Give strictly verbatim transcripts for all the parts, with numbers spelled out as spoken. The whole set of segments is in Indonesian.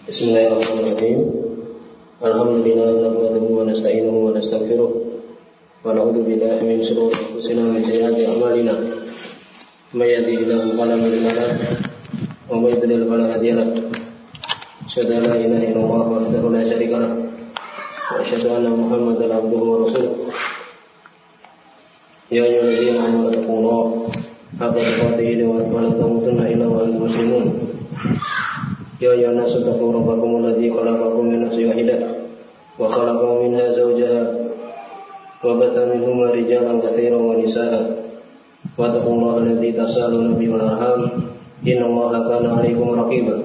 Bismillahirrahmanirrahim. Alhamdulillah nahmaduhu wa nasta'inuhu wa nastaghfiruh wa na'udzu billahi min shururi anfusina wa min sayyiati a'malina. May yahdihillahu fala mudilla lahu wa may yudlil fala hadiya lahu. Asyhadu an la ilaha illallah wahdahu la syarika lahu wa asyhadu anna Muhammadan abduhu wa rasuluh. Ya ayyuhalladzina amanu taqullaha haqqa tuqatih wa la tamutunna illa wa antum muslimun. Ya ayyuhan nasu taqu rabbakum alladzi khalaqakum min nafsin wahidah wa khalaqa minha zawjaha wa batha minhuma rijalan katsiran wa nisaa'a wa taqullaha alladzi tasaaluna bihi wal arham innallaha kana 'alaykum raqiba.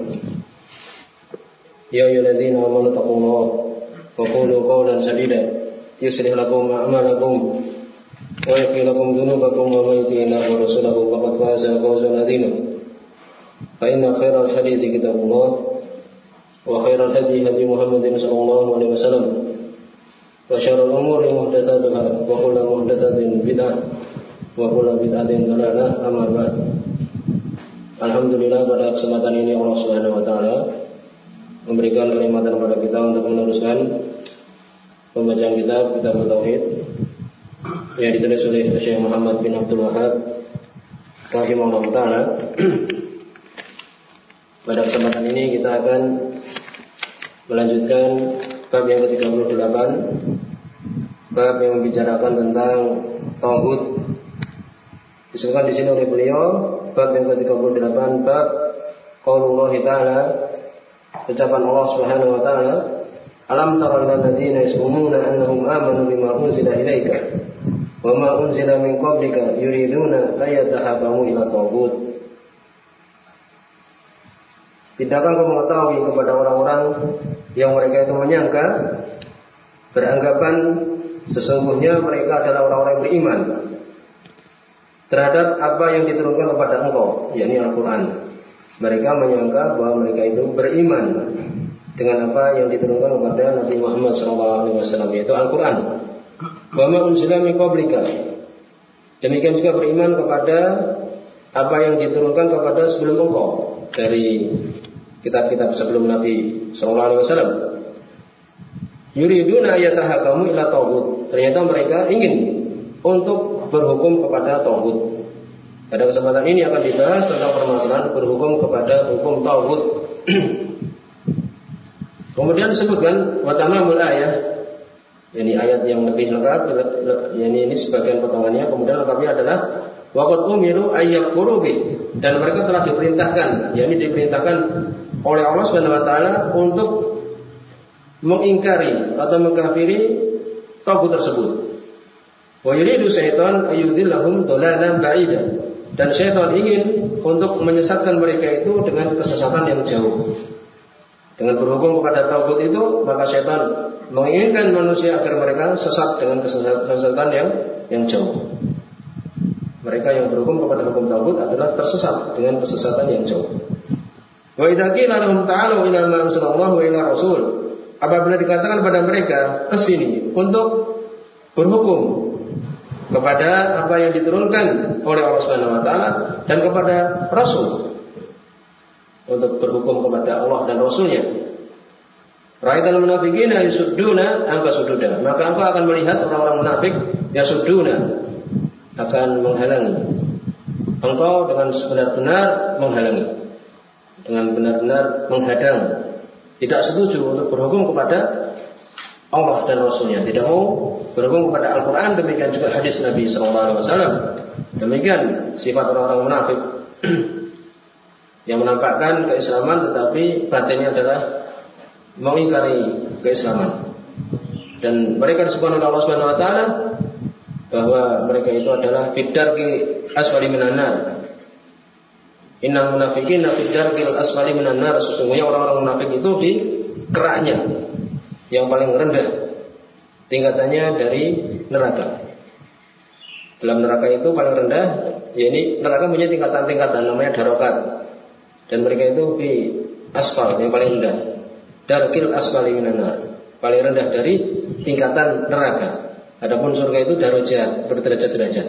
Ya ayyuhalladzina amanu taqullaha wa qulu qawlan sadida yuslih lakum a'malakum wa yaghfir lakum dhunubakum wa may yuti'illah wa rasulahu faqad faza fawzan 'azima. فإن خير الحديث كتاب الله وخير الهدي هدي محمد صلى الله عليه وسلم وشر الأمور محدثاتها وكل محدثة بدعة وكل بدعة ضلالة أما بعد. Alhamdulillah, pada kesempatan ini Allah Subhanahu wa taala memberikan kenikmatan kepada kita untuk meneruskan pembacaan kitab Kitab Tauhid yang ditulis oleh Syekh Muhammad bin Abdul Wahhab rahimahullah taala. Pada kesempatan ini kita akan melanjutkan bab yang ke tiga puluh delapan, bab yang membicarakan tentang tauhid. Disebutkan di sini oleh beliau bab yang ke tiga puluh delapan, bab qaulullah taala, ucapan Allah Subhanahu wa taala, alam tara ilal ladzina yas'umuna annahum amanu bima unzila ilaika wa ma unzila min qablika yuriduna ayatahabamu ila tauhid. Tidakkah kau mengetahui kepada orang-orang yang mereka itu menyangka, beranggapan sesungguhnya mereka adalah orang-orang yang beriman terhadap apa yang diturunkan kepada engkau, yakni Al-Quran. Mereka menyangka bahwa mereka itu beriman dengan apa yang diturunkan kepada Nabi Muhammad shallallahu alaihi wasallam, yaitu Al-Quran. Wa ma unzila min qablika. Demikian juga beriman kepada apa yang diturunkan kepada sebelum engkau dari kitab-kitab sebelum Nabi shallallahu alaihi wasallam. Yuriduna ayatahakamu ila tauhid. Ternyata mereka ingin untuk berhukum kepada tauhid. Pada kesempatan ini akan dibahas tentang permasalahan berhukum kepada hukum tauhid. Kemudian disebutkan wa tamamul ayah, ini ayat yang lebih lengkap, ini ini sebagian potongannya. Kemudian lengkapnya adalah waqad umiru ayyakfuru bi, dan mereka telah diperintahkan, yakni diperintahkan oleh Allah Subhanahu wa taala untuk mengingkari atau mengkafiri tauhid tersebut. Wa yuridu syaitan ayyudillahum dhalalan ba'ida, dan syaitan ingin untuk menyesatkan mereka itu dengan kesesatan yang jauh. Dengan berhukum kepada tauhid itu, maka syaitan menginginkan manusia agar mereka sesat dengan kesesatan yang yang jauh. Mereka yang berhukum kepada hukum tauhid adalah tersesat dengan kesesatan yang jauh. Wa idza qila lahum ta'alu ila ma anzalallahu wa ila rasul, apabila dikatakan pada mereka kesini untuk berhukum kepada apa yang diturunkan oleh Allah Subhanahu wa taala dan kepada Rasul, untuk berhukum kepada Allah dan Rasulnya, ra'aital munafiqina yasudduna anka sududa, maka engkau akan melihat orang-orang munafik yasudduna, akan menghalangi engkau dengan benar-benar menghalangi, dengan benar-benar menghadang, tidak setuju untuk berhukum kepada Allah dan Rasulnya, tidak mau berhukum kepada Al-Quran. Demikian juga hadis Nabi shallallahu alaihi wasallam. Demikian sifat orang-orang munafik yang menampakkan keislaman tetapi batinnya adalah mengingkari keislaman. Dan mereka disebutkan oleh Allah Subhanahu wa taala bahwa mereka itu adalah fiddarki asfali minan nar. Innal munafiqina fiddarkil asfali minan nar. Sesungguhnya orang-orang munafik itu di keraknya yang paling rendah tingkatannya dari neraka. Dalam neraka itu paling rendah, yakni neraka punya tingkatan-tingkatan, namanya darokat. Dan mereka itu di asfal yang paling rendah, darkil asfali minan nar, paling rendah dari tingkatan neraka. Adapun surga itu darajat, berderajat-derajat.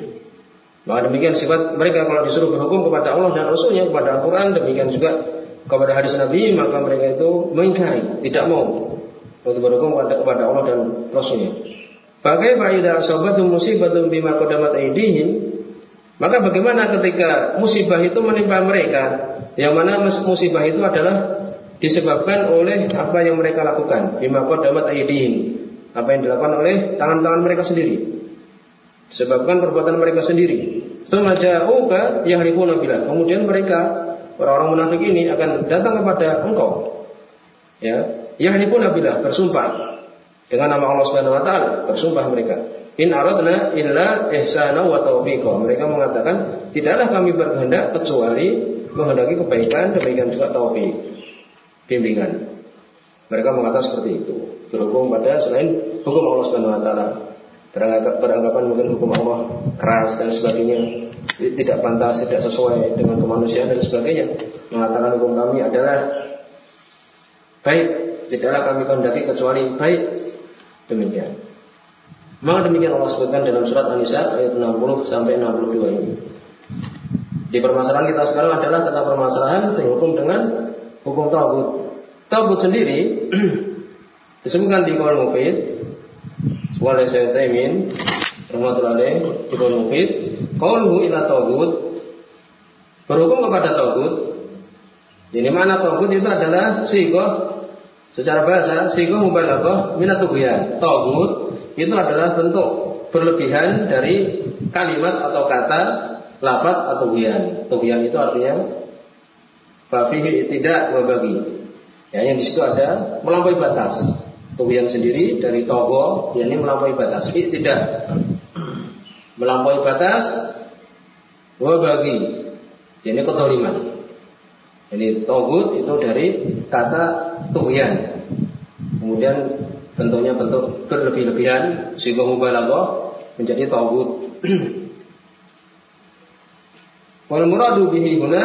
Maka demikian sifat mereka kalau disuruh berhukum kepada Allah dan Rasulnya, kepada Al-Quran, demikian juga kepada hadis Nabi, maka mereka itu mengingkari, tidak mau untuk berhukum kepada Allah dan Rasulnya. Bagaimana idza asabatum musibatun bima qaddamat aydihim, maka bagaimana ketika musibah itu menimpa mereka, yang mana musibah itu adalah disebabkan oleh apa yang mereka lakukan, bima qaddamat aydihim, apa yang dilakukan oleh tangan-tangan mereka sendiri, disebabkan perbuatan mereka sendiri. Tsumma ja'uka yahlifuna billah, kemudian mereka orang-orang munafik ini akan datang kepada engkau, ya, yahlifuna billah, bersumpah dengan nama Allah Subhanahu wa taala, bersumpah mereka, in aradna illa ihsana wa taufiqa, mereka mengatakan tidaklah kami berkehendak kecuali menghendaki kebaikan, demikian juga taufik, bimbingan. Mereka mengatakan seperti itu, berhukum pada selain hukum Allah Subhanahu wa taala, beranggapan mungkin hukum Allah keras dan sebagainya, tidak pantas, tidak sesuai dengan kemanusiaan dan sebagainya, mengatakan hukum kami adalah baik, tidaklah kami kehendaki kecuali baik, demikian. Maka demikian Allah sebutkan dalam surat An-Nisa ayat enam puluh sampai enam puluh dua ini. Di permasalahan kita sekarang adalah tentang permasalahan berhukum dengan hukum taghut. Taghut sendiri disebutkan di Qaul Mufid oleh Syekh Utsaimin rahmatullahi alaih di Qaul Mufid, qauluhu ila taghut, berhukum kepada taghut. Ini mana taghut itu adalah sighah, secara bahasa sighah mubalaghah minat tughyan. Taghut itu adalah bentuk berlebihan dari kalimat atau kata lafaz atau tughyan. Tughyan itu artinya fa fihi tidak wa bagi. Ya, yang di situ ada melampaui batas. Tughyan sendiri dari tagha, yakni melampaui batas. Tidak melampaui batas, wa bagi, yakni kedzaliman. Ini taghut itu dari kata tughyan. Kemudian bentuknya bentuk berlebih-lebihan, sighah mubalaghah menjadi taghut. Wal muradu bihi huna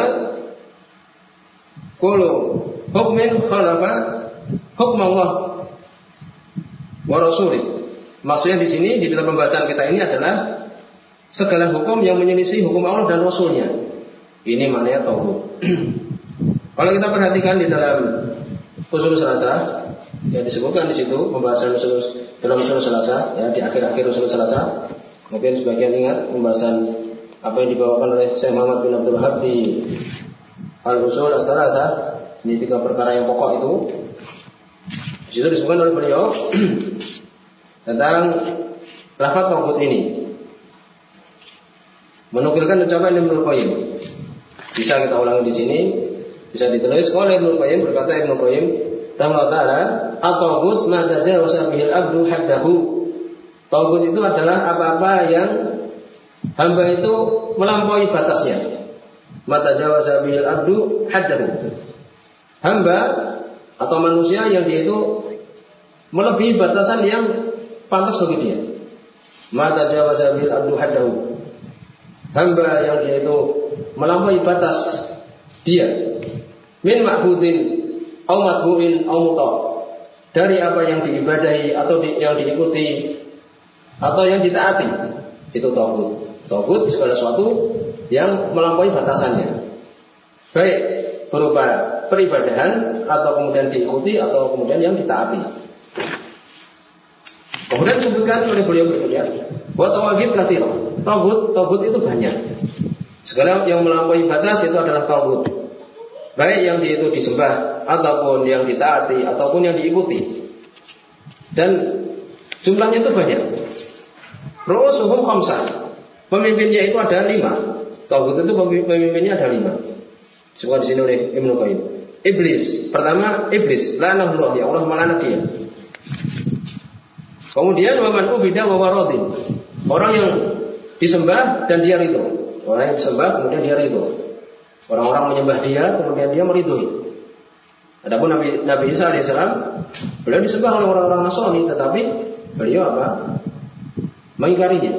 kullu hukmin khalafa hukm Allah wa rasulih. Maksudnya di sini di dalam pembahasan kita ini adalah segala hukum yang menyelisih hukum Allah dan Rasulnya. Ini maknanya taghut. Kalau kita perhatikan di dalam usul salasa, yang disebutkan di situ pembahasan usul dalam usul salasa, ya di akhir-akhir usul salasa, mungkin sebagian ingat pembahasan apa yang dibawakan oleh Syekh Muhammad bin Abdul Wahhab di Al-Usul As-Salasa, ini tiga perkara yang pokok itu. Di situ disebutkan oleh beliau tentang lafaz taghut ini. Menukilkan ucapan Ibnu Qayyim. Bisa kita ulangi di sini, bisa ditulis oleh Ibnu Qayyim, berkata Ibnu Qayyim rahimahullah taala, at-taghut ma tajawaza bihil abdu haddahu. Taghut itu adalah apa-apa yang hamba itu melampaui batasnya. Ma tajawaza bihil abdu haddahu. Hamba atau manusia yang dia itu melebihi batasan yang pantas bagi dia. Ma tajawaza bihil abdu haddahu. Hamba yang dia itu melampaui batas dia, min ma'budin au matbu'in au muta', dari apa yang diibadahi atau di, yang diikuti atau yang ditaati, itu taghut. Taghut segala sesuatu yang melampaui batasannya, baik berupa peribadahan atau kemudian diikuti atau kemudian yang ditaati. Kemudian disebutkan oleh beliau berikutnya, wa tawaghit katsira. Taghut, taghut itu banyak. Segala yang melampaui batas itu adalah taghut. Baik yang di itu disembah ataupun yang ditaati ataupun yang diikuti. Dan jumlahnya itu banyak. Ru'usuhum khamsah. Pemimpinnya itu ada lima. Taghut itu pemimpinnya ada lima. Disebutkan di sini oleh Ibnu Qayyim. Iblis, pertama iblis, la'anahullah, ya Allah melaknat dia. Kemudian waman ubida wa waradin, orang yang disembah dan dia ridho. Orang yang disembah kemudian dia ridho. Orang-orang menyembah dia kemudian dia meridhoi. Adapun Nabi Nabi Isa alaihissalam, beliau disembah oleh orang-orang Nasrani, tetapi beliau apa? Mengingkarinya.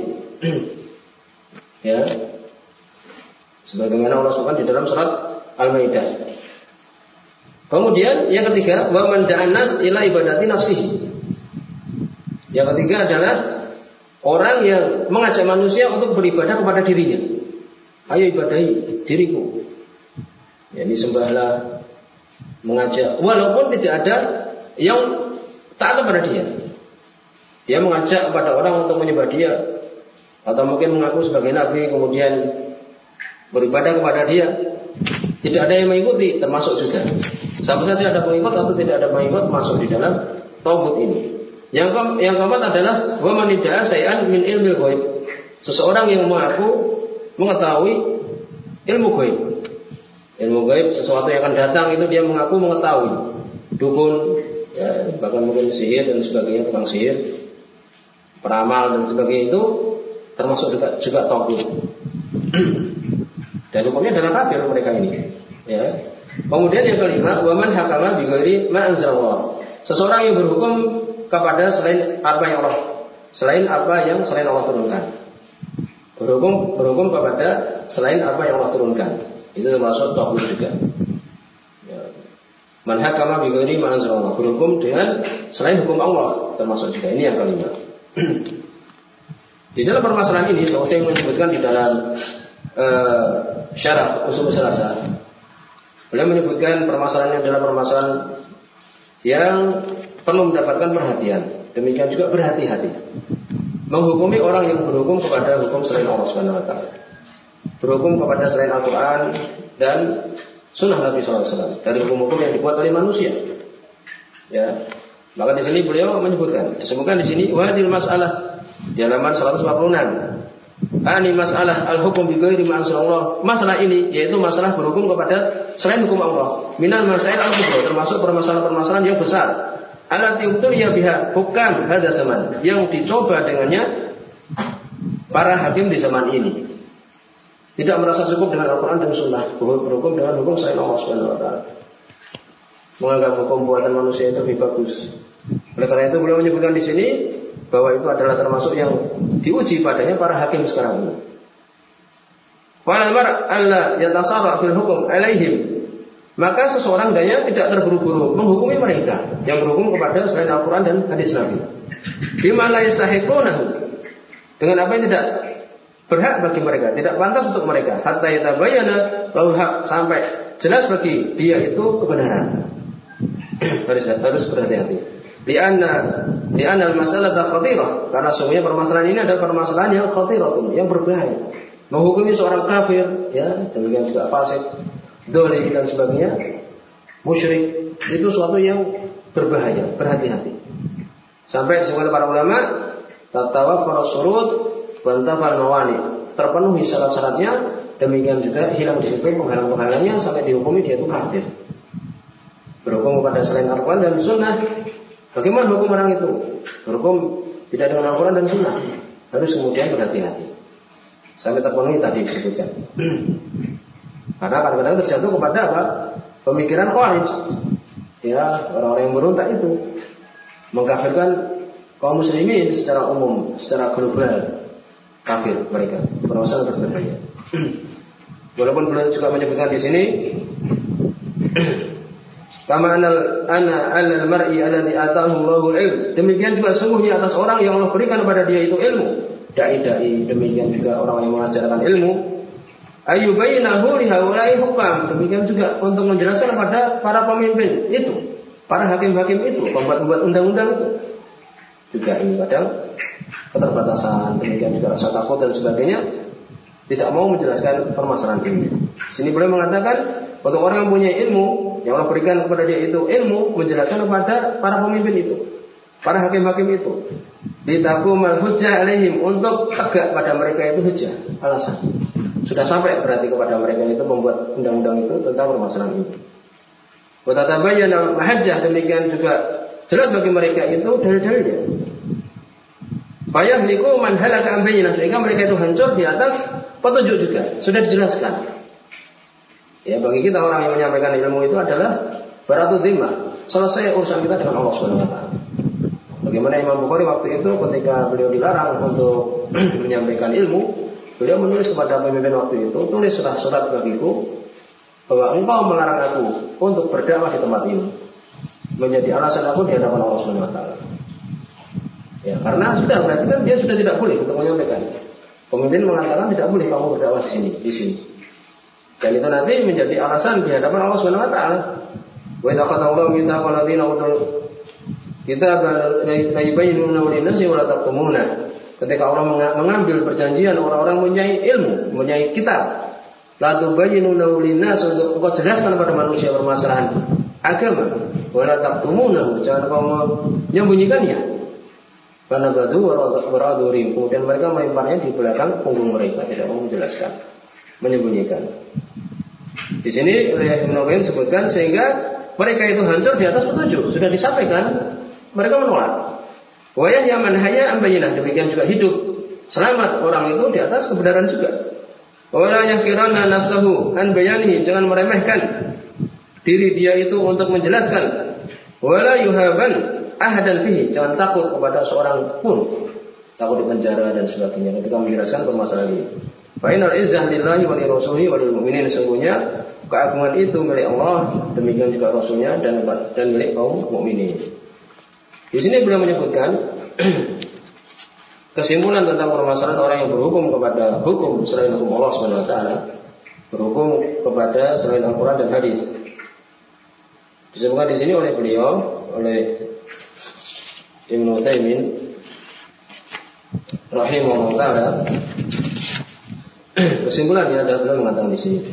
Ya. Sebagaimana Allah sebutkan di dalam surat Al-Maidah. Kemudian yang ketiga, wa man da'an nas ila ibadati nafsihi. Yang ketiga adalah orang yang mengajak manusia untuk beribadah kepada dirinya. Ayo ibadahi diriku. Ya, disembahlah mengajak walaupun tidak ada yang taat kepada dia. Dia mengajak kepada orang untuk menyembah dia atau mungkin mengaku sebagai nabi kemudian beribadah kepada dia. Tidak ada yang mengikuti termasuk juga. Sama saja ada pengikut atau tidak ada pengikut masuk di dalam tauhid ini. Yang ke, yang keempat adalah wa man idda'a syai'an min ilmil ghaib. Seseorang yang mengaku mengetahui ilmu gaib. Ilmu gaib sesuatu yang akan datang itu dia mengaku mengetahui. Dukun, ya, bahkan mungkin sihir dan sebagainya, tukang sihir, peramal dan sebagainya itu termasuk juga, juga tauhid. Dan hukumnya adalah kafir mereka ini. Ya. Kemudian yang kelima, wa man hakama bi ghairi ma anzalallah. Seseorang yang berhukum kepada selain apa yang Allah, selain apa yang selain Allah turunkan. Berhukum berhukum kepada selain apa yang Allah turunkan. Itu termasuk tauhid juga. Ya. Man hakama bi ghairi ma anzalallah. Berhukum dengan selain hukum Allah termasuk juga. Ini yang kelima. Di dalam permasalahan ini, saya menyebutkan di dalam uh, syarah usul salasa. Beliau menyebutkan permasalahan adalah permasalahan yang perlu mendapatkan perhatian. Demikian juga berhati-hati. Menghukumi orang yang berhukum kepada hukum selain Allah Subhanahu wa taala. Berhukum kepada selain Al-Qur'an dan sunnah Nabi sallallahu alaihi wasallam dari hukum-hukum yang dibuat oleh manusia. Ya. Maka di sini beliau menyebutkan, disebutkan di sini wadil mas'alah di halaman seratus empat puluh enam. Ani masalah al-hukum bi ghairi ma anzalallah. Masalah ini yaitu masalah berhukum kepada selain hukum Allah. Minal masail al-kubra, termasuk permasalahan-permasalahan yang besar. Allati ubturiya biha hukam hadza zaman, yang dicoba dengannya para hakim di zaman ini. Tidak merasa cukup dengan Al-Qur'an dan Sunnah, berhukum dengan hukum selain Allah Subhanahu wa taala. Menganggap hukum buatan manusia itu lebih bagus. Oleh karena itu beliau menyebutkan di sini bahwa itu adalah termasuk yang diuji padanya para hakim sekarang ini. Wal mar alla yatasarra fil hukum alaihim. Maka seseorang daya tidak terburu-buru menghukumi mereka yang berhukum kepada selain Al-Qur'an dan hadis Nabi. Bima la yastahiqunahu. Dengan apa yang tidak berhak bagi mereka, tidak pantas untuk mereka. Hatta yatabayyana lahu haq, sampai jelas bagi dia itu kebenaran. harus harus berhati-hati. Lianna lianna al-masalah khatirah, karena semuanya permasalahan ini adalah permasalahan yang khatirah, yang berbahaya. Menghukumi seorang kafir, ya, demikian juga fasik, dolim dan sebagainya, musyrik, itu suatu yang berbahaya. Berhati-hati. Sampai disebutkan para ulama, tatawaffar surut wa intafal mawani, terpenuhi syarat-syaratnya, demikian juga hilang di situ penghalang-penghalangnya sampai dihukumi dia itu kafir. Berhukum kepada selain Al-Quran dan Sunnah. Bagaimana hukum orang itu? Berhukum tidak dengan Al-Quran dan Sunnah. Harus kemudian berhati-hati sampai terpenuhi tadi disebutkan. Karena kadang-kadang terjatuh kepada apa? Pemikiran Khawarij. Ya, orang-orang yang berontak itu mengkafirkan kaum muslimin secara umum, secara global, kafir mereka. Permasalahan berbahaya. Walaupun beliau juga menyebutkan di sini kama anal ana alal mar'i alladhi ataahu Allahu ilm. Demikian juga sungguhnya atas orang yang Allah berikan kepada dia itu ilmu. Dai-dai, demikian juga orang yang mengajarkan ilmu. Ayyubayyinahu li haula'i hukam. Demikian juga untuk menjelaskan kepada para pemimpin itu, para hakim-hakim itu, pembuat-pembuat undang-undang itu. Juga ini kadang keterbatasan, demikian juga rasa takut dan sebagainya, tidak mau menjelaskan permasalahan ini. Di sini beliau mengatakan untuk orang yang punya ilmu, yang Allah berikan kepada dia itu ilmu, menjelaskan kepada para pemimpin itu, para hakim-hakim itu, ditaqumal hujjah alaihim, untuk tegak pada mereka itu hujjah, alasan. Sudah sampai berarti kepada mereka itu membuat undang-undang itu tentang permasalahan ini. Wa tatabayyana mahajjah, demikian juga jelas bagi mereka itu dalil-dalilnya. Fayahliku man halaka an bayyinah, sehingga mereka itu hancur di atas petunjuk juga, sudah dijelaskan. Ya, bagi kita orang yang menyampaikan ilmu itu adalah baratul dhimmah, selesai urusan kita dengan Allah Subhanahu wa taala. Bagaimana Imam Bukhari waktu itu ketika beliau dilarang untuk menyampaikan ilmu, beliau menulis kepada pemimpin waktu itu, tulis surat-surat bagiku bahwa engkau melarang aku untuk berdakwah di tempat ini, menjadi alasan aku di hadapan Allah Subhanahu wa taala. Ya, karena sudah berarti kan dia sudah tidak boleh untuk menyampaikan. Pemimpin mengatakan tidak boleh kamu berdakwah di sini, di sini. Dan itu nanti menjadi alasan di hadapan Allah Subhanahu wa taala. Wa idza qala Allahu mitsaqal ladzina utul kitab la yubayyinuna lin-nasi wa la taqtumuna. Ketika Allah mengambil perjanjian orang-orang mempunyai ilmu, mempunyai kitab, la tubayyinuna lin-nas untuk engkau jelaskan kepada manusia permasalahan agama, wa la taqtumuna, jangan kau menyembunyikannya. Karena batu waraduri, kemudian mereka melemparnya di belakang punggung mereka, tidak mau menjelaskan, menyembunyikan. Di sini oleh Ibnu Qayyim sebutkan sehingga mereka itu hancur di atas petunjuk, sudah disampaikan, mereka menolak. Wayah yang manhaya ambayinah, demikian juga hidup selamat orang itu di atas kebenaran juga. Wala yakirana nafsahu an bayanihi, jangan meremehkan diri dia itu untuk menjelaskan. Wala yuhaban ahadan fihi, jangan takut kepada seorang pun, takut dipenjara dan sebagainya ketika menjelaskan permasalahan ini. Fa inal izzah lillahi wa li rasulihi wa lil mu'minin, sesungguhnya keagungan itu milik Allah, demikian juga Rasulnya dan dan milik kaum mukminin. Di sini beliau menyebutkan kesimpulan tentang permasalahan orang yang berhukum kepada hukum selain hukum Allah Subhanahu wa taala, berhukum kepada selain Al-Qur'an dan hadis. Disebutkan di sini oleh beliau, oleh Ibnu Utsaimin rahimahullah taala. Kesimpulannya adalah beliau mengatakan di sini.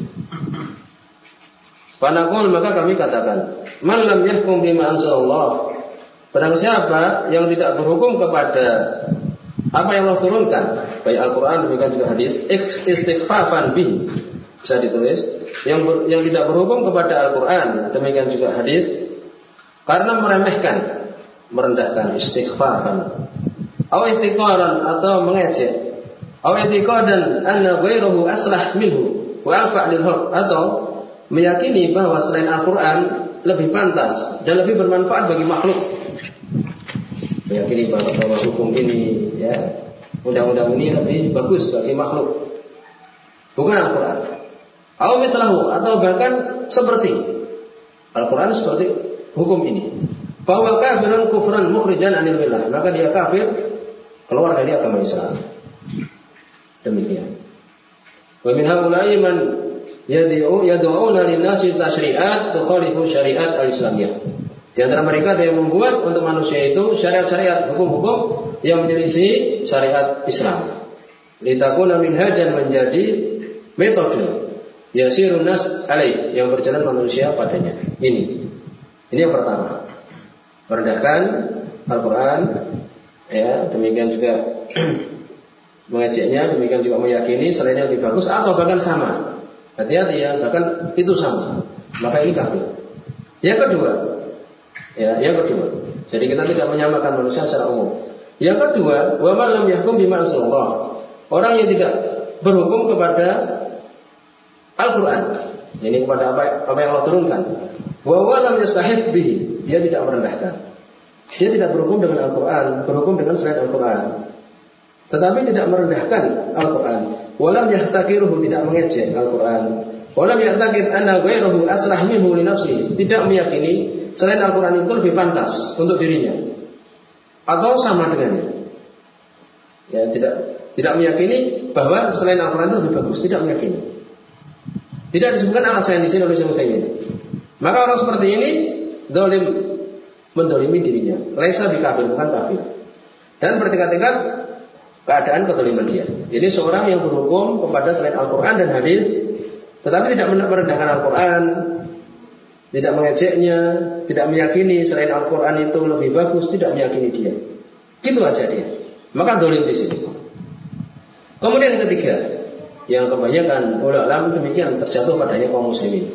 Panaqul, maka kami katakan, man lam yahkum bima anzalallah, barang siapa yang tidak berhukum kepada apa yang Allah turunkan, baik Al-Quran demikian juga hadis, istighfafan bih, bisa ditulis, yang ber, yang tidak berhukum kepada Al-Quran demikian juga hadis, karena meremehkan, merendahkan, istighfafan, atau istiqaran, atau mengejek, atau istiqadan anna ghairuhu aslah minhu wa anfa' lil haq, atau meyakini bahwa selain Al-Quran lebih pantas dan lebih bermanfaat bagi makhluk, meyakini bahwa, bahwa hukum ini, ya, undang-undang ini lebih bagus bagi makhluk, bukan Al-Quran. Atau mislahu, atau bahkan seperti Al-Quran seperti hukum ini. Bahwa kafirun kufran mukhrijan anil millah, maka dia kafir, keluar dari agama Islam. Demikian. Wa min haula'i man yad'u yad'una lin-nasi tasyri'at tukhalifu syariat al-islamiyah. Di antara mereka ada yang membuat untuk manusia itu syariat-syariat, hukum-hukum yang menyelisih syariat Islam. Litakuna minhajan, menjadi metode yasirun nas alaih, yang berjalan manusia padanya. Ini. Ini yang pertama. Merendahkan Al-Quran, ya, demikian juga mengejeknya, demikian juga meyakini selainnya lebih bagus atau bahkan sama. Hati-hati ya, bahkan itu sama. Maka ini kafir. Yang kedua, ya, yang kedua. Jadi kita tidak menyamakan manusia secara umum. Yang kedua, wa man lam yahkum bima anzalallah, orang yang tidak berhukum kepada Al-Quran, ini kepada apa, apa yang Allah turunkan. Wa wa lam yastahib bihi, dia tidak merendahkan. Dia tidak berhukum dengan Al-Quran, berhukum dengan selain Al-Quran, tetapi tidak merendahkan Al-Quran. Walam yahtakiruhu, tidak mengejek Al-Quran. Walam yahtakir anna ghairuhu aslah minhu li nafsi, tidak meyakini selain Al-Quran itu lebih pantas untuk dirinya atau sama dengannya. Ya, tidak tidak meyakini bahwa selain Al-Quran itu lebih bagus, tidak meyakini. Tidak disebutkan alasan di sini oleh Syekh Utsaimin. Maka orang seperti ini zalim, mendolimi dirinya. Laisa bikafir, bukan kafir. Dan bertingkat-tingkat keadaan kezaliman dia. Jadi seorang yang berhukum kepada selain Al-Quran dan hadis, tetapi tidak merendahkan Al-Quran, tidak mengejeknya, tidak meyakini selain Al-Quran itu lebih bagus, tidak meyakini dia. Gitu aja dia. Maka zalim di sini. Kemudian yang ketiga, yang kebanyakan ulama demikian terjatuh padanya kaum muslimin.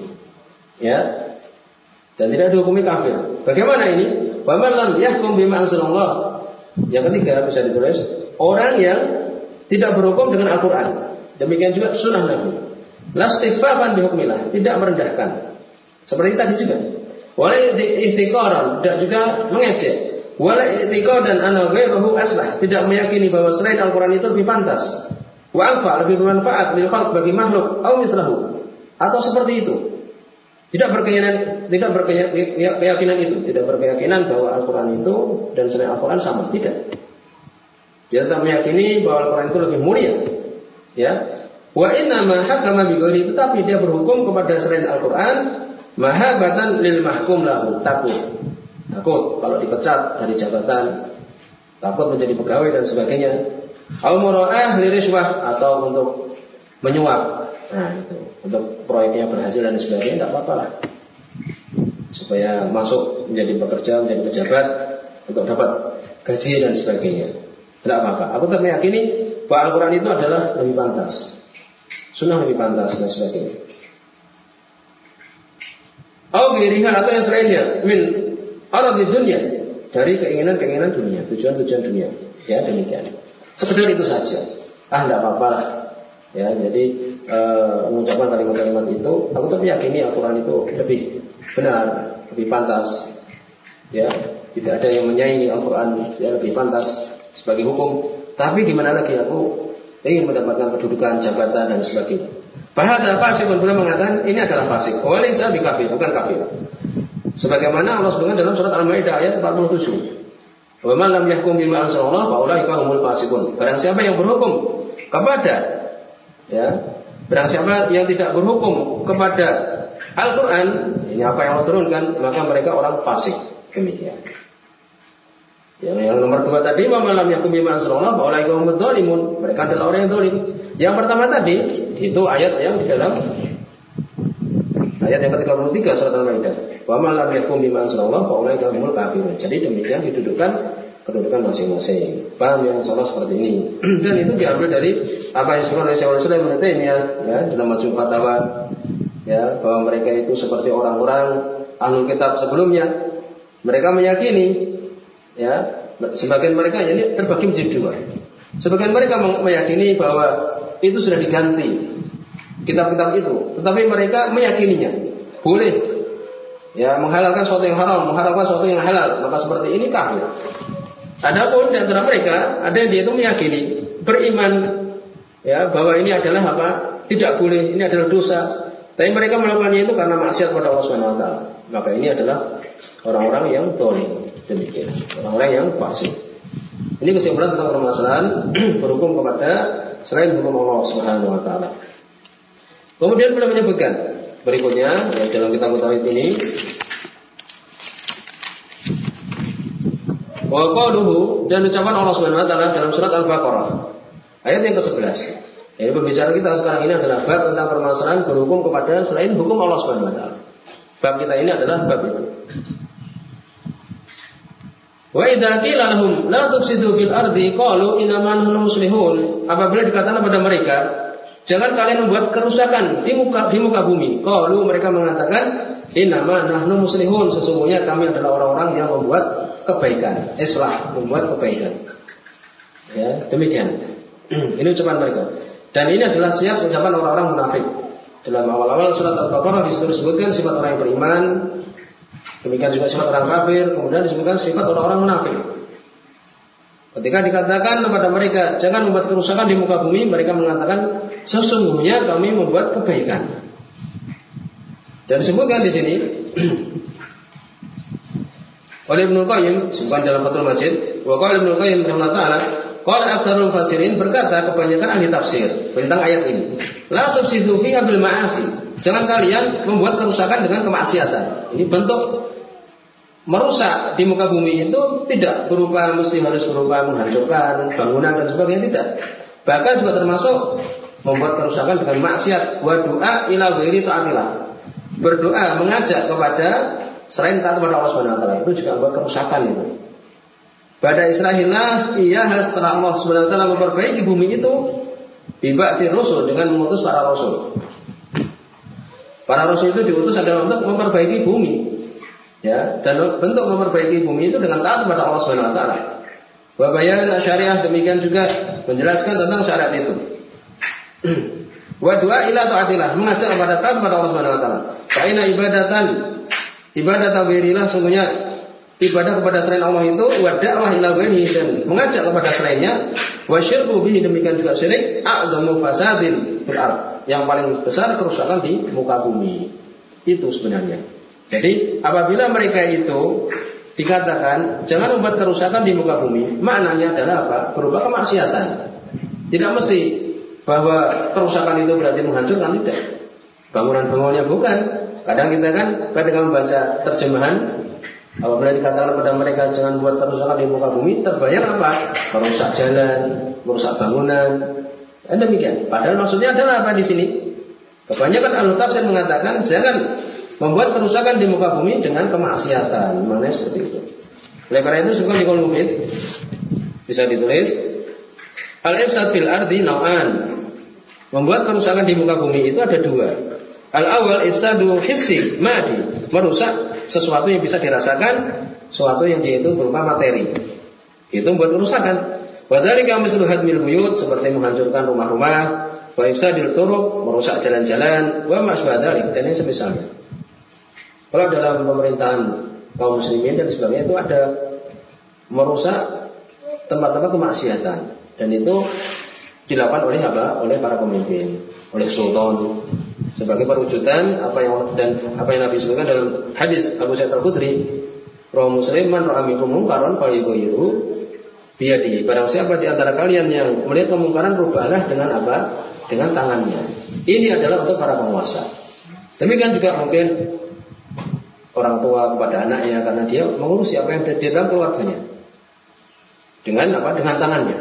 Ya. Dan tidak dihukumi kafir. Bagaimana ini? Wa man lam yahkum bima anzalallah. Yang ketiga bisa ditulis, orang yang tidak berhukum dengan Al-Quran, demikian juga sunnah Nabi. Lastighfafan bihukmillah, tidak merendahkan. Seperti tadi juga. Wala ihtiqaran, tidak juga mengejek. Wala ihtiqadan anna ghairuhu aslah, tidak meyakini bahwa selain Al-Quran itu lebih pantas. Wa anfa, lebih bermanfaat lil khalq, bagi makhluk, au mislahu, atau seperti itu. Tidak berkeyakinan, tidak berkeyakinan itu, tidak berkeyakinan bahwa Al-Quran itu dan selain Al-Quran sama, tidak. Dia tetap meyakini bahwa Al-Quran itu lebih mulia. Ya. Wa inna ma hakama bi ghairi, tetapi dia berhukum kepada selain Al-Quran mahabatan lil mahkum lahu, takut. Takut kalau dipecat dari jabatan, takut menjadi pegawai dan sebagainya. Au mura'ah li riswah, atau untuk menyuap. Nah, itu untuk proyeknya berhasil dan sebagainya, tidak apa-apa lah. Supaya masuk menjadi pekerja, menjadi pejabat, untuk dapat gaji dan sebagainya. Tidak apa-apa. Aku tetap meyakini bahwa Al-Quran itu adalah lebih pantas, sunnah lebih pantas dan sebagainya. Au ghairiha, atau yang selainnya min aradid dunya, dari keinginan-keinginan dunia, tujuan-tujuan dunia. Ya, demikian. Sekedar itu saja. Ah, tidak apa-apa lah. Ya, jadi uh, mengucapkan kalimat-kalimat itu, aku tetap meyakini Al-Quran itu lebih benar, lebih pantas. Ya, tidak ada yang menyaingi Al-Quran, ya, lebih pantas sebagai hukum. Tapi gimana lagi, aku ingin mendapatkan kedudukan, jabatan dan sebagainya. Bahada fasik, beliau mengatakan ini adalah fasik. Walaysa bikafir, bukan kafir. Sebagaimana Allah sebutkan dalam surat Al-Maidah ayat empat puluh tujuh. Wa man lam yahkum bima anzalallah fa ulaika humul fasiqun. Barang siapa yang berhukum kepada, ya, barang siapa yang tidak berhukum kepada Al-Quran, ini apa yang Allah turunkan, maka mereka orang fasik. Demikian. Yang, yang nomor dua tadi, wa man lam yahkum bima anzalallah fa ulaika humul dzalimun. Mereka adalah orang yang zalim. Yang pertama tadi itu ayat yang di dalam ayat yang ke tiga puluh tiga surat Al-Maidah. Wa man lam yahkum bima anzalallah fa ulaika humul kafirun. Jadi demikian didudukan kedudukan masing-masing. Paham yang salah seperti ini. Dan itu diambil dari apa yang disebut oleh Syekhul Islam Ibnu Taimiyah, ya, dalam Majmu' Fatawa, ya, bahwa mereka itu seperti orang-orang ahlul kitab sebelumnya. Mereka meyakini, ya, sebagian mereka ini terbagi menjadi dua. Sebagian mereka meyakini bahwa itu sudah diganti kitab-kitab itu, tetapi mereka meyakininya boleh, ya, menghalalkan sesuatu yang haram, menghalalkan sesuatu yang halal, maka seperti ini kafir. Adapun di antara mereka ada yang dia itu meyakini, beriman, ya, bahwa ini adalah apa? Tidak boleh, ini adalah dosa. Tapi mereka melakukannya itu karena maksiat pada Allah Subhanahu wa taala. Maka ini adalah orang-orang yang zalim. Demikian, orang-orang yang fasik. Ini kesimpulan tentang permasalahan berhukum kepada selain hukum Allah Subhanahu wa taala. Kemudian beliau menyebutkan berikutnya, ya, dalam kitab tauhid ini, wa qauluhu, dan ucapan Allah Subhanahu wa taala dalam surat Al-Baqarah ayat yang kesebelas. Jadi pembicaraan kita sekarang ini adalah bab tentang permasalahan berhukum kepada selain hukum Allah Subhanahu wa taala. Bab kita ini adalah bab itu. Wa idza qila lahum la tufsidu fil ardi qalu innama nahnu muslihun. Apabila dikatakan kepada mereka, jangan kalian membuat kerusakan di muka di muka bumi. Qalu, mereka mengatakan, innama nahnu muslihun, sesungguhnya kami adalah orang-orang yang membuat kebaikan, islah, membuat kebaikan. Ya, demikian. Ini ucapan mereka. Dan ini adalah siap ucapan orang-orang munafik. Dalam awal-awal surat Al-Baqarah disebutkan sifat orang yang beriman, demikian juga sifat orang kafir, kemudian disebutkan sifat orang-orang munafik. Ketika dikatakan kepada mereka jangan membuat kerusakan di muka bumi, mereka mengatakan sesungguhnya kami membuat kebaikan. Dan disebutkan di sini oleh Ibnu Qayyim, disebutkan dalam Fathul Majid, wa qala Ibnu Qayyim rahimahullah taala, qala aktsarul fasirin, berkata kebanyakan ahli tafsir tentang ayat ini, la tufsidu fiha bil ma'asi. Jangan kalian membuat kerusakan dengan kemaksiatan. Ini bentuk merusak di muka bumi itu tidak berupa mesti harus berupa menghancurkan bangunan dan sebagainya, tidak. Bahkan juga termasuk membuat kerusakan dengan maksiat. Wa du'a ila ghairi ta'atillah. Berdoa mengajak kepada selain taat kepada Allah Subhanahu wa taala, itu juga membuat kerusakan itu. Pada Israillah, iya setelah Allah Subhanahu wa taala memperbaiki bumi itu biba'ti rusul, dengan mengutus para rasul. Para rasul itu diutus adalah untuk memperbaiki bumi, ya, dan bentuk memperbaiki bumi itu dengan taat kepada Allah Subhanahu wa taala. Wa bayan syariah, demikian juga menjelaskan tentang syariat itu. Wa du'a ila ta'atillah, mengajak kepada taat kepada Allah Subhanahu wa taala. Fa inna ibadatan ibadatan ghairillah, sungguhnya ibadah kepada selain Allah itu wa da'wah ila ghairihi, dan mengajak kepada selainnya, wa syirku bihi, demikian juga syirik, a'dzamu fasadin fil ardh, yang paling besar kerusakan di muka bumi. Itu sebenarnya. Jadi apabila mereka itu dikatakan jangan membuat kerusakan di muka bumi, maknanya adalah apa? Berupa kemaksiatan. Tidak mesti bahwa kerusakan itu berarti menghancurkan, tidak. Bangunan-bangunannya bukan, Kadang kita kan ketika membaca terjemahan, apabila dikatakan kepada mereka jangan buat kerusakan di muka bumi, terbayang apa? Merusak jalan, merusak bangunan, dan demikian. Padahal maksudnya adalah apa di sini? Kebanyakan ahli tafsir mengatakan jangan membuat kerusakan di muka bumi dengan kemaksiatan. Maknanya seperti itu. Oleh karena itu suka dikol mufid bisa ditulis al-ifsad fil ardi nau'an. Membuat kerusakan di muka bumi itu ada dua. Al-awwal ifsadu hissi madi, merusak sesuatu yang bisa dirasakan, sesuatu yang dia itu berupa materi. Itu membuat kerusakan. Wa dzalika mislu hadmil buyut, seperti menghancurkan rumah-rumah, wa ifsadil turuq, merusak jalan-jalan, wa ma asbah dzalik, dan ini semisalnya. Kalau dalam pemerintahan kaum muslimin dan sebagainya itu ada merusak tempat-tempat kemaksiatan, dan itu dilakukan oleh apa? Oleh para pemimpin, oleh sultan, sebagai perwujudan apa yang dan apa yang Nabi sebutkan dalam hadis Abu Sa'id Al-Khudri, "Rawu Muslim man ra'a minkum munkaran falyughayyirhu biyadihi." Barang siapa di antara kalian yang melihat kemungkaran, rubahlah dengan apa? Dengan tangannya. Ini adalah untuk para penguasa. Demikian juga mungkin orang tua kepada anaknya, karena dia mengurusi apa yang ada di dalam keluarganya. Dengan apa? Dengan tangannya.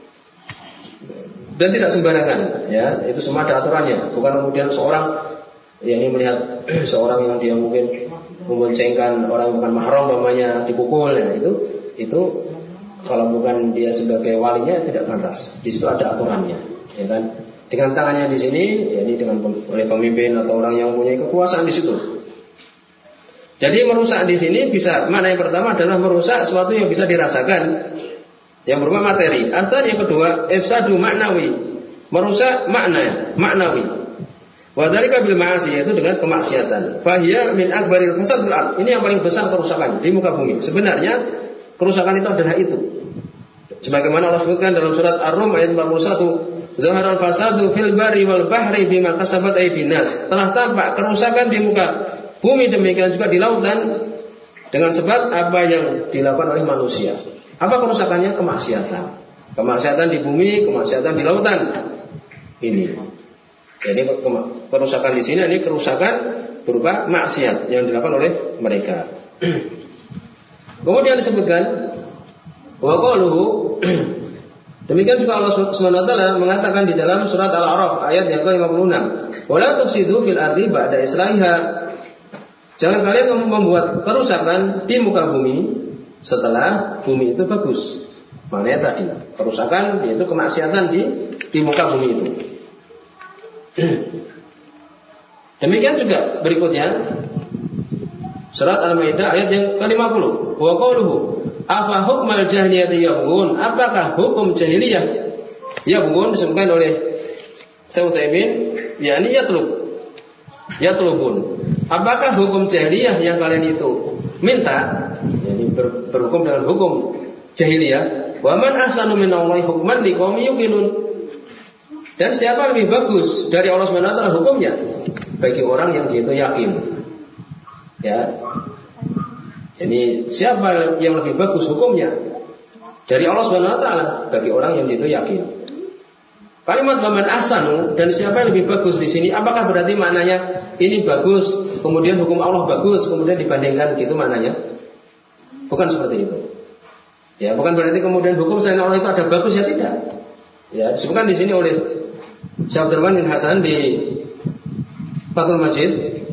Dan tidak sembarangan, ya, itu semua ada aturannya. Bukan kemudian seorang yang ini melihat seorang yang dia mungkin memboncengkan orang yang bukan mahram, namanya dipukul, ya, itu itu kalau bukan dia sebagai walinya tidak pantas. Di situ ada aturannya, ya kan? Dengan tangannya di sini, ya, ini dengan oleh pemimpin atau orang yang punya kekuasaan di situ. Jadi merusak di sini bisa, makna yang pertama adalah merusak sesuatu yang bisa dirasakan, yang berupa materi. Asal yang kedua, ifsadu maknawi, merusak makna, maknawi. Wa dzalika bil ma'asi, yaitu dengan kemaksiatan. Fahiya min akbaril fasad fil ard. Ini yang paling besar kerusakan di muka bumi. Sebenarnya kerusakan itu adalah itu. Sebagaimana Allah sebutkan dalam surat Ar-Rum ayat empat puluh satu, "Zaharal fasadu fil barri wal bahri bima kasabat aydin nas." Telah tampak kerusakan di muka bumi, demikian juga di lautan dengan sebab apa yang dilakukan oleh manusia. Apa kerusakannya? Kemaksiatan. Kemaksiatan di bumi, kemaksiatan di lautan. Ini. Jadi kerusakan di sini ini kerusakan berupa maksiat yang dilakukan oleh mereka. Kemudian disebutkan wa qaluhu, demikian juga Allah Subhanahu wa taala mengatakan di dalam surat Al-A'raf ayat yang ke lima puluh enam, "Wa la tufsidu fil ardi ba'da islahiha." Jangan kalian membuat kerusakan di muka bumi setelah bumi itu bagus. Maknanya tadi kerusakan yaitu kemaksiatan di di muka bumi itu. Demikian juga berikutnya surat Al-Maidah ayat yang ke lima puluh. Wa qauluhu afa hukmal jahiliyati yabghun, apakah hukum jahiliyah yabghun disebutkan oleh Syekh Utsaimin, yakni yatlub yatlubun. Apakah hukum jahiliyah yang kalian itu minta, yani ber, berhukum dengan hukum jahiliyah? Wa man ahsanu minallahi hukman liqaumin yuqinun. Dan siapa lebih bagus dari Allah Subhanahu wa taala hukumnya bagi orang yang dia itu yakin. Ya. Jadi siapa yang lebih bagus hukumnya dari Allah Subhanahu wa taala bagi orang yang dia itu yakin. Kalimat wa man ahsanu, dan siapa yang lebih bagus di sini, apakah berarti maknanya ini bagus, kemudian hukum Allah bagus, kemudian dibandingkan gitu maknanya? Bukan seperti itu. Ya, bukan berarti kemudian hukum selain Allah itu ada bagus, ya tidak. Ya, disebutkan di sini oleh Syekh Abdurrahman bin Hasan di Fathul Majid.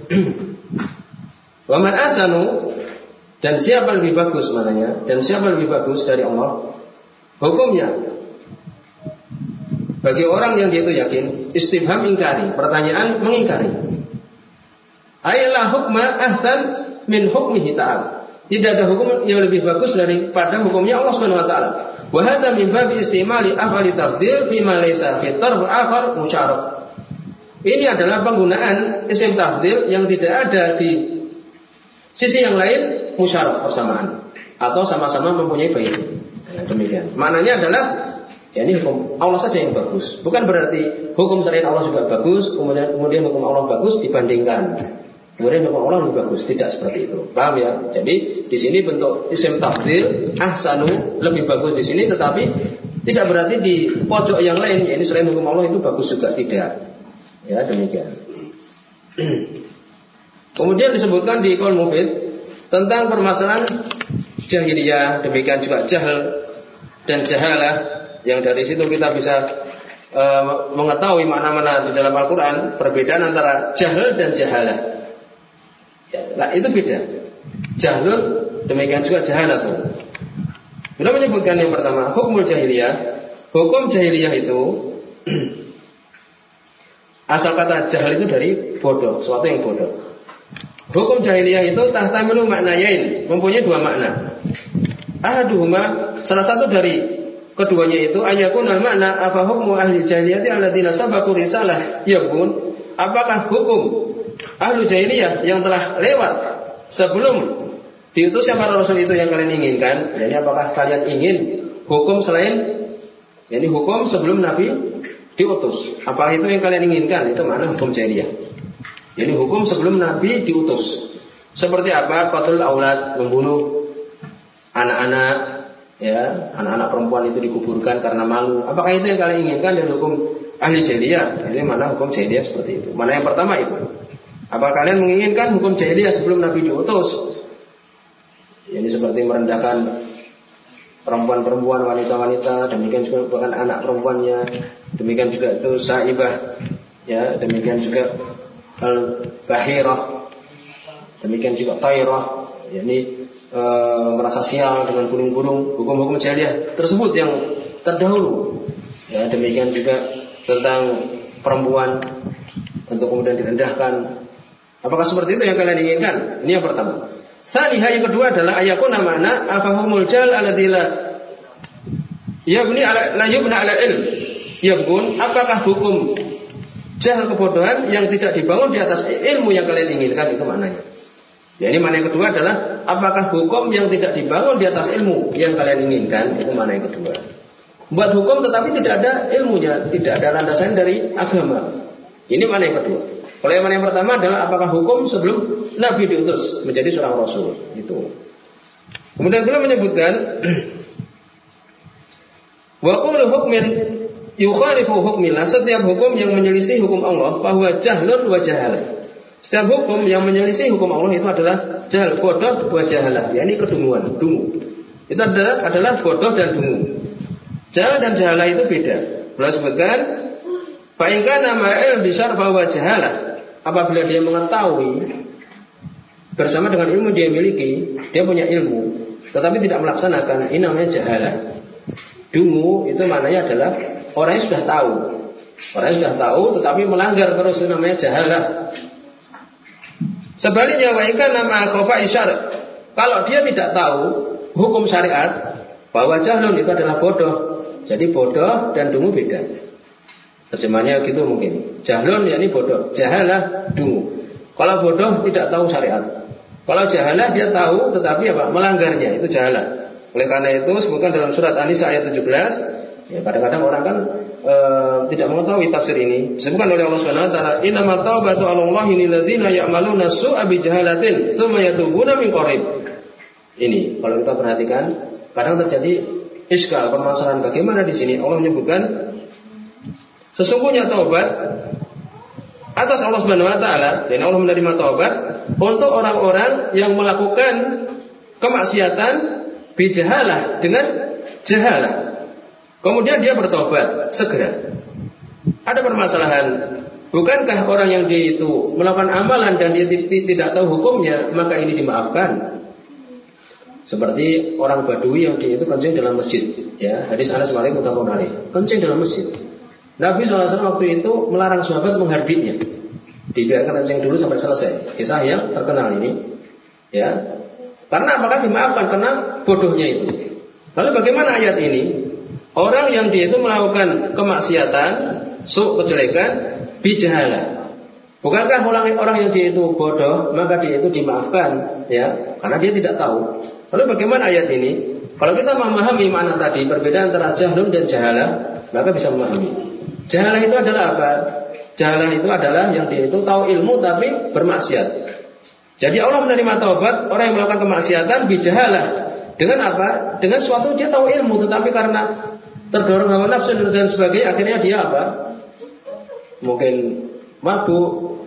Wa man ahsanu, dan siapa lebih bagus maknanya, dan siapa lebih bagus dari Allah hukumnya bagi orang yang dia itu yakin. Istifham ingkari, pertanyaan mengingkari. Ayolah hukma ahsan min hukmihi ta'ala. Tidak ada hukum yang lebih bagus daripada hukumnya Allah Subhanahu wa taala. Wa hadza min babi istimali afali tafdhil fi ma laysa fi tarf akhar musyarak. Ini adalah penggunaan isim tafdhil yang tidak ada di sisi yang lain musyarak, persamaan atau sama-sama mempunyai baik. Nah, demikian. Maknanya adalah ya ini hukum Allah saja yang bagus. Bukan berarti hukum selain Allah juga bagus, kemudian kemudian hukum Allah bagus dibandingkan. Kemudian hukum Allah lebih bagus, tidak seperti itu. Paham ya? Jadi di sini bentuk isim tafdhil ahsanu lebih bagus di sini, tetapi tidak berarti di pojok yang lain ya ini selain hukum Allah itu bagus juga, tidak. Ya, demikian. Kemudian disebutkan di Qaul Mufid tentang permasalahan jahiliyah, demikian juga jahal dan jahalah, yang dari situ kita bisa e, mengetahui makna-makna di dalam Al-Quran, perbedaan antara jahal dan jahalah. Ya, nah itu beda. Jahlun demikian juga jahalah. Beliau menyebutkan yang pertama, hukmul jahiliyah. Hukum jahiliyah itu asal kata jahal itu dari bodoh, suatu yang bodoh. Hukum jahiliyah itu tahtamilu maknayain, mempunyai dua makna. Ahaduhuma, salah satu dari keduanya itu ayakun al makna apa hukmu ahli jahiliyati alladzina sabaku risalah yabun, apakah hukum ahli jahiliyah yang telah lewat sebelum diutusnya para rasul itu yang kalian inginkan? Jadi apakah kalian ingin hukum selain, jadi hukum sebelum Nabi diutus? Apakah itu yang kalian inginkan? Itu mana hukum jahiliyah. Jadi hukum sebelum Nabi diutus. Seperti apa? Qatlul aulad, membunuh anak-anak, ya, anak-anak perempuan itu dikuburkan karena malu. Apakah itu yang kalian inginkan dari hukum ahli jahiliyah? Jadi mana hukum jahiliyah seperti itu? Mana yang pertama itu? Apakah kalian menginginkan hukum jahiliyah sebelum Nabi diutus? Ini seperti merendahkan perempuan-perempuan, wanita-wanita, demikian juga bahkan anak perempuannya, demikian juga itu saibah, ya, demikian juga al-bahirah, demikian juga tairah, yakni e, merasa sial dengan burung-burung, hukum-hukum jahiliyah tersebut yang terdahulu, ya, demikian juga tentang perempuan untuk kemudian direndahkan. Apakah seperti itu yang kalian inginkan? Ini yang pertama. Tsaniyah, yang kedua adalah ayakuna makna afahumul jahal alladzi la yabni ala la yubna ala ilm. Yabun, apakah hukum jahal kebodohan yang tidak dibangun di atas ilmu yang kalian inginkan, itu maknanya. Ya, ini makna yang kedua adalah apakah hukum yang tidak dibangun di atas ilmu yang kalian inginkan, itu makna yang kedua. Buat hukum tetapi tidak ada ilmunya, tidak ada landasan dari agama. Ini makna yang kedua. Kalau yang mana yang pertama adalah apakah hukum sebelum Nabi diutus menjadi seorang Rasul, itu. Kemudian beliau menyebutkan wa kullu hukmin yukhalifu hukmillah, setiap hukum yang menyelisih hukum Allah bahwa jahlun wa jahalah. Setiap hukum yang menyelisih hukum Allah itu adalah jahal, bodoh, wa jahalah, yakni kedunguan, dungu. Itu adalah adalah bodoh dan dungu. Jahal dan jahalah itu beda. Beliau sebutkan fa in kana ma'il bisyar bahwa jahalah, apabila dia mengetahui bersama dengan ilmu dia miliki, dia punya ilmu tetapi tidak melaksanakan, ini namanya jahalah. Dungu itu maknanya adalah orang yang sudah tahu, orang yang sudah tahu tetapi melanggar terus, itu namanya jahalah. Sebaliknya wa in kana ma'a khafa'i syar', kalau dia tidak tahu hukum syariat, bahwa jahlun itu adalah bodoh. Jadi bodoh dan dungu beda. Terjemahnya gitu mungkin. Jahlun yakni bodoh, jahalah dungu. Kalau bodoh tidak tahu syariat. Kalau jahalah dia tahu tetapi apa? Melanggarnya, itu jahalah. Oleh karena itu sebutkan dalam surat An-Nisa ayat tujuh belas, ya, kadang-kadang orang kan e, tidak mengetahui tafsir ini. Disebutkan oleh Allah Subhanahu wa taala, "Innamat taubatu 'alallahi lil ladzina ya'maluna su'a bi jahalatin tsumma yatubuna min qarib." Ini kalau kita perhatikan kadang terjadi iskal, permasalahan bagaimana di sini Allah menyebutkan sesungguhnya taubat atas Allah Subhanahu wa taala, dan Allah menerima taubat untuk orang-orang yang melakukan kemaksiatan bijahalah, dengan jahalah. Kemudian dia bertobat segera. Ada permasalahan, bukankah orang yang dia itu melakukan amalan dan dia tidak tahu hukumnya, maka ini dimaafkan? Seperti orang Badui yang dia itu kencing dalam masjid, ya, hadis Anas bin Malik, kencing dalam masjid. Nabi shallallahu alaihi wasallam waktu itu melarang sahabat menghardiknya, dibiarkan kencing dulu sampai selesai. Kisah yang terkenal ini, ya. Karena apakah dimaafkan? Karena bodohnya itu. Lalu bagaimana ayat ini? Orang yang dia itu melakukan kemaksiatan, su' kejelekan, bijahalah. Bukankah orang orang yang dia itu bodoh, maka dia itu dimaafkan, ya? Karena dia tidak tahu. Lalu bagaimana ayat ini? Kalau kita memahami makna tadi, perbedaan antara jahlun dan jahalah, maka bisa memahami. Jahalah itu adalah apa? Jahalah itu adalah yang dia itu tahu ilmu tapi bermaksiat. Jadi Allah menerima taubat orang yang melakukan kemaksiatan bijahalah. Dengan apa? Dengan suatu dia tahu ilmu tetapi karena terdorong hawa nafsu dan sebagainya, akhirnya dia apa? Mungkin mabuk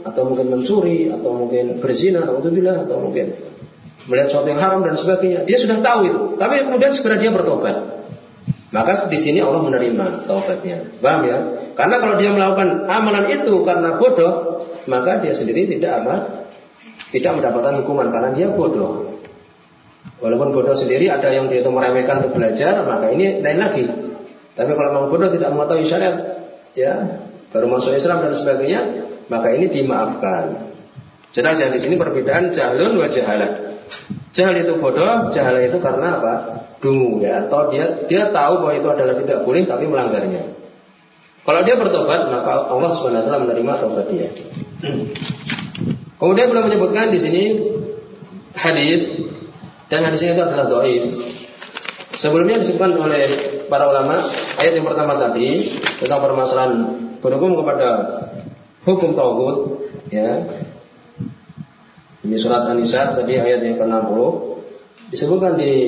atau mungkin mencuri, atau mungkin berzina, naudzubillah, atau mungkin melihat sesuatu yang haram dan sebagainya. Dia sudah tahu itu, tapi kemudian segera dia bertobat. Maka di sini Allah menerima taubatnya. Paham ya? Karena kalau dia melakukan amalan itu karena bodoh, maka dia sendiri tidak amat tidak mendapatkan hukuman karena dia bodoh. Walaupun bodoh sendiri ada yang dia itu meremehkan untuk belajar, maka ini lain lagi. Tapi kalau memang bodoh tidak mengetahui syariat, ya baru masuk Islam dan sebagainya, maka ini dimaafkan. Jelas ya, di sini perbedaan jahlun wa jahalah. Jahal itu bodoh, jahalah itu karena apa? Dungu ya, atau dia dia tahu bahwa itu adalah tidak boleh tapi melanggarnya. Kalau dia bertobat, maka Allah subhanahu wa taala menerima taubat dia. Kemudian beliau menyebutkan di sini hadis, dan hadis ini itu adalah dhaif. Sebelumnya disebutkan oleh para ulama ayat yang pertama tadi tentang permasalahan berhukum kepada hukum tauhid, ya. Ini surat An-Nisa tadi ayat yang ke enam puluh disebutkan di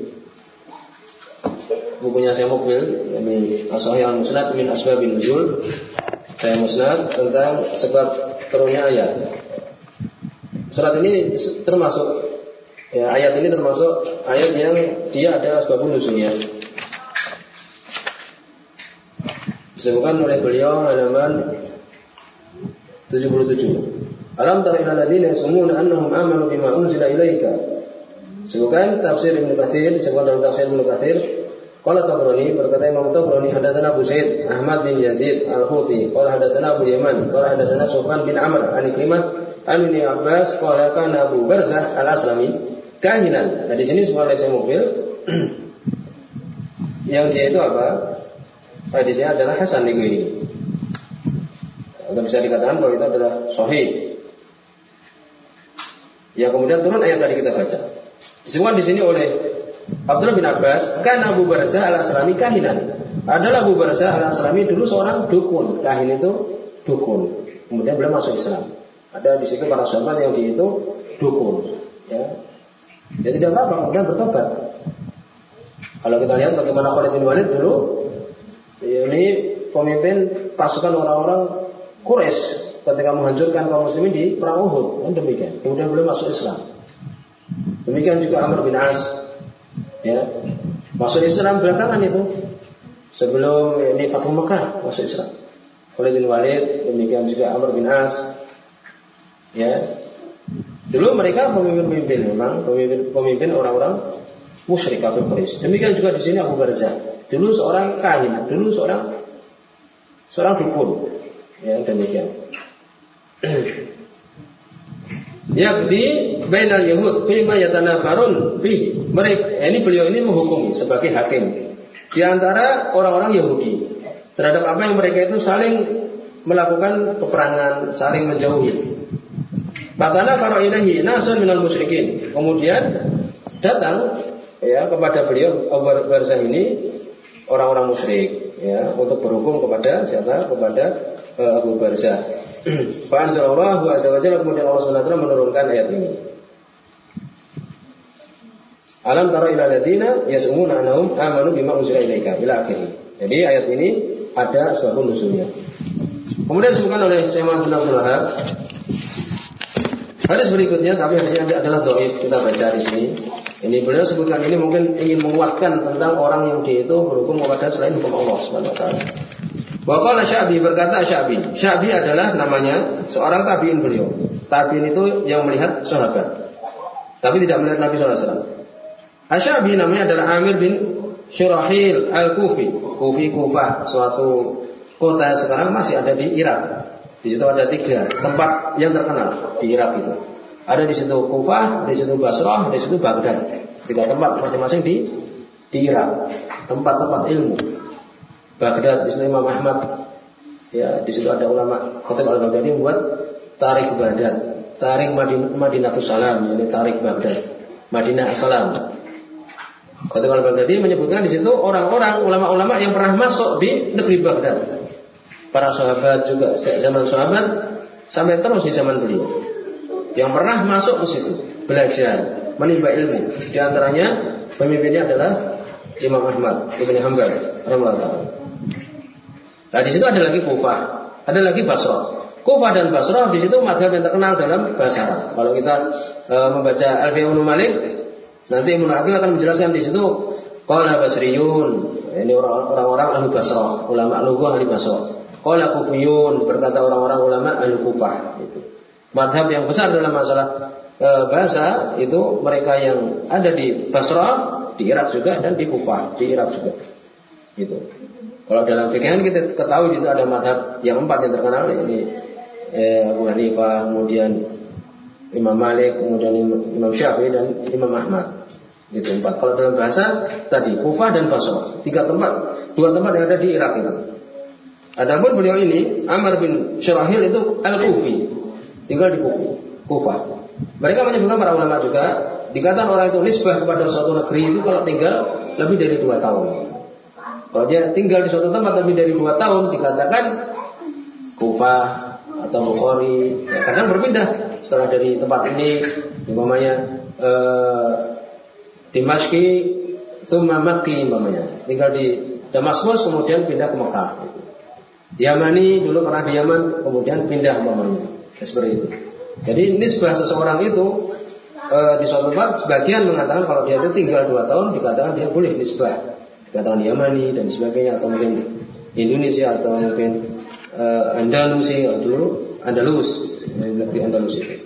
bukunya Syekh Mukbil, yakni As-Sahih Al-Musnad min Asbabin Nuzul, Syekh Musnad tentang sebab turunnya ayat. Surat ini termasuk ya, ayat ini termasuk ayat yang dia ada asbabun nuzulnya. Disebutkan oleh beliau halaman tujuh puluh tujuh. Alam tara ilal ladzina yasumuna annahum amanu bima unzila ilaika. Disebutkan tafsir Ibnu Katsir, disebutkan dalam tafsir Ibnu Katsir. Qala Tabrani, berkata Imam Tabrani, hadatsana Abu Zaid Ahmad bin Yazid Al-Huti, qala hadatsana Abu Yaman, qala hadatsana Sufyan bin Amr an Ikrimah an Ibnu Abbas, qala kana Abu Barzah Al-Aslami kahinan. Nah, di sini semua oleh Syekh Mukbil yang dia itu apa? Hadisnya adalah hasan ini. Atau bisa dikatakan bahwa itu adalah sahih. Ya, kemudian turun ayat tadi kita baca. Disebutkan di sini oleh Abdullah bin Abbas, kan Abu Barzah Al-Aslami kahinan. Adalah Abu Barzah Al-Aslami dulu seorang dukun. Kahin itu dukun. Kemudian beliau masuk Islam. Ada di situ para sahabat yang dia itu dukun. Ya, dia tidak apa-apa, kemudian bertobat. Kalau kita lihat bagaimana Khalid bin Walid dulu, ini pemimpin pasukan orang-orang Quraisy ketika menghancurkan kaum muslimin di perang Uhud, dan demikian. Kemudian beliau masuk Islam. Demikian juga Amr bin As, ya, masuk Islam belakangan itu. Sebelum ini Fathu Mekah masuk Islam. Khalid bin Walid, demikian juga Amr bin As, ya. Dulu mereka pemimpin-pemimpin, memang pemimpin-pemimpin orang-orang musyrik kafir Quraisy. Demikian juga di sini Abu Barzah. Dulu seorang kahin, dulu seorang seorang dukun, ya, demikian. Yakni bainal yahud fi ma yatanafarun fi. Mereka ini beliau ini menghukumi sebagai hakim di antara orang-orang Yahudi terhadap apa yang mereka itu saling melakukan peperangan, saling menjauhi. Fatana faro ilahi nasun minal musyrikin. Kemudian datang ya kepada beliau Abu Barzah ini orang-orang musyrik, ya, untuk berhukum kepada siapa? Kepada uh, Abu Barzah. Fa anzalallahu azza wa jalla, kemudian Allah Subhanahu wa taala menurunkan ayat ini. Alam tara ila alladziina yas'umuna annahum amanu bima unzila ilaika ila akhirih. Jadi ayat ini ada asbabun nuzulnya. Kemudian disebutkan oleh Syekh Muhammad bin Abdul Wahhab hadis berikutnya, tapi hadisnya adalah dhaif, kita baca di sini. Ini beliau sebutkan ini mungkin ingin menguatkan tentang orang yang dia itu berhukum kepada selain hukum Allah Subhanahu wa taala. Waqala Sya'bi, berkata Sya'bi. Sya'bi adalah namanya seorang tabi'in beliau. Tabi'in itu yang melihat sahabat, tapi tidak melihat Nabi sallallahu alaihi wasallam. Asy-Sya'bi namanya adalah Amir bin Syurahil Al-Kufi. Kufi Kufah, suatu kota sekarang masih ada di Irak. Di situ ada tiga tempat yang terkenal di Irak itu. Ada di situ Kufah, di situ Basrah, di situ Baghdad. Tiga tempat masing-masing di di Irak. Tempat-tempat ilmu. Baghdad, di situ Imam Ahmad. Ya, di situ ada ulama Khatib Al-Baghdadi buat Tarikh Baghdad, Tarikh Madinatus Salam, ini Tarikh Baghdad, Madinah Assalam. Khatib Al-Baghdadi menyebutkan di situ orang-orang ulama-ulama yang pernah masuk di negeri Baghdad. Para sahabat juga zaman sahabat sampai terus di zaman beliau. Yang pernah masuk ke situ belajar, menimba ilmu. Di antaranya pemimpinnya adalah Imam Ahmad Ibn Hanbal rahimahullah. Nah, di situ ada lagi Kufah, ada lagi Basrah. Kufah dan Basrah di situ mazhab yang terkenal dalam bahasa Arab. Kalau kita e, membaca Alfiyah Ibnu Malik, nanti Ibnu Aqil akan menjelaskan di situ qala Basriyun, ini orang-orang ahli Basrah, ulama lughah ahli Basrah. Qala Kufiyun, berkata orang-orang ulama ahli Kufah. Itu mazhab yang besar dalam masalah e, bahasa itu mereka yang ada di Basrah, di Irak juga, dan di Kufah, di Irak juga. Gitu. Kalau dalam fikih kita ketahui di situ ada mazhab yang empat yang terkenal, ini Eh, Abu Hanifah, kemudian Imam Malik, kemudian Imam Syafi'i dan Imam Ahmad. Itu empat. Kalau dalam bahasa tadi Kufah dan Basrah, tiga tempat, dua tempat yang ada di Irak itu. Adapun beliau ini Amr bin Syurahil itu Al-Kufi, tinggal di Kufah. Mereka menyebutkan para ulama juga, dikatakan orang itu nisbah kepada suatu negeri itu kalau tinggal lebih dari dua tahun. Kalau dia tinggal di suatu tempat lebih dari dua tahun, dikatakan Kufah atau Bukhari. Ya, kadang berpindah setelah dari tempat ini, umpamanya eh, di Dimashqi, tsumma Makki, umpamanya tinggal di Damaskus kemudian pindah ke Mekah. Gitu. Yamani dulu pernah di Yaman kemudian pindah umpamanya. Ya, seperti itu. Jadi nisbah seseorang itu eh, di suatu tempat, sebagian mengatakan kalau dia itu tinggal dua tahun dikatakan dia boleh nisbah, dikatakan Yamani dan sebagainya, atau mungkin Indonesia atau mungkin Uh, Andalusi dulu, Andalus, negeri Andalus itu.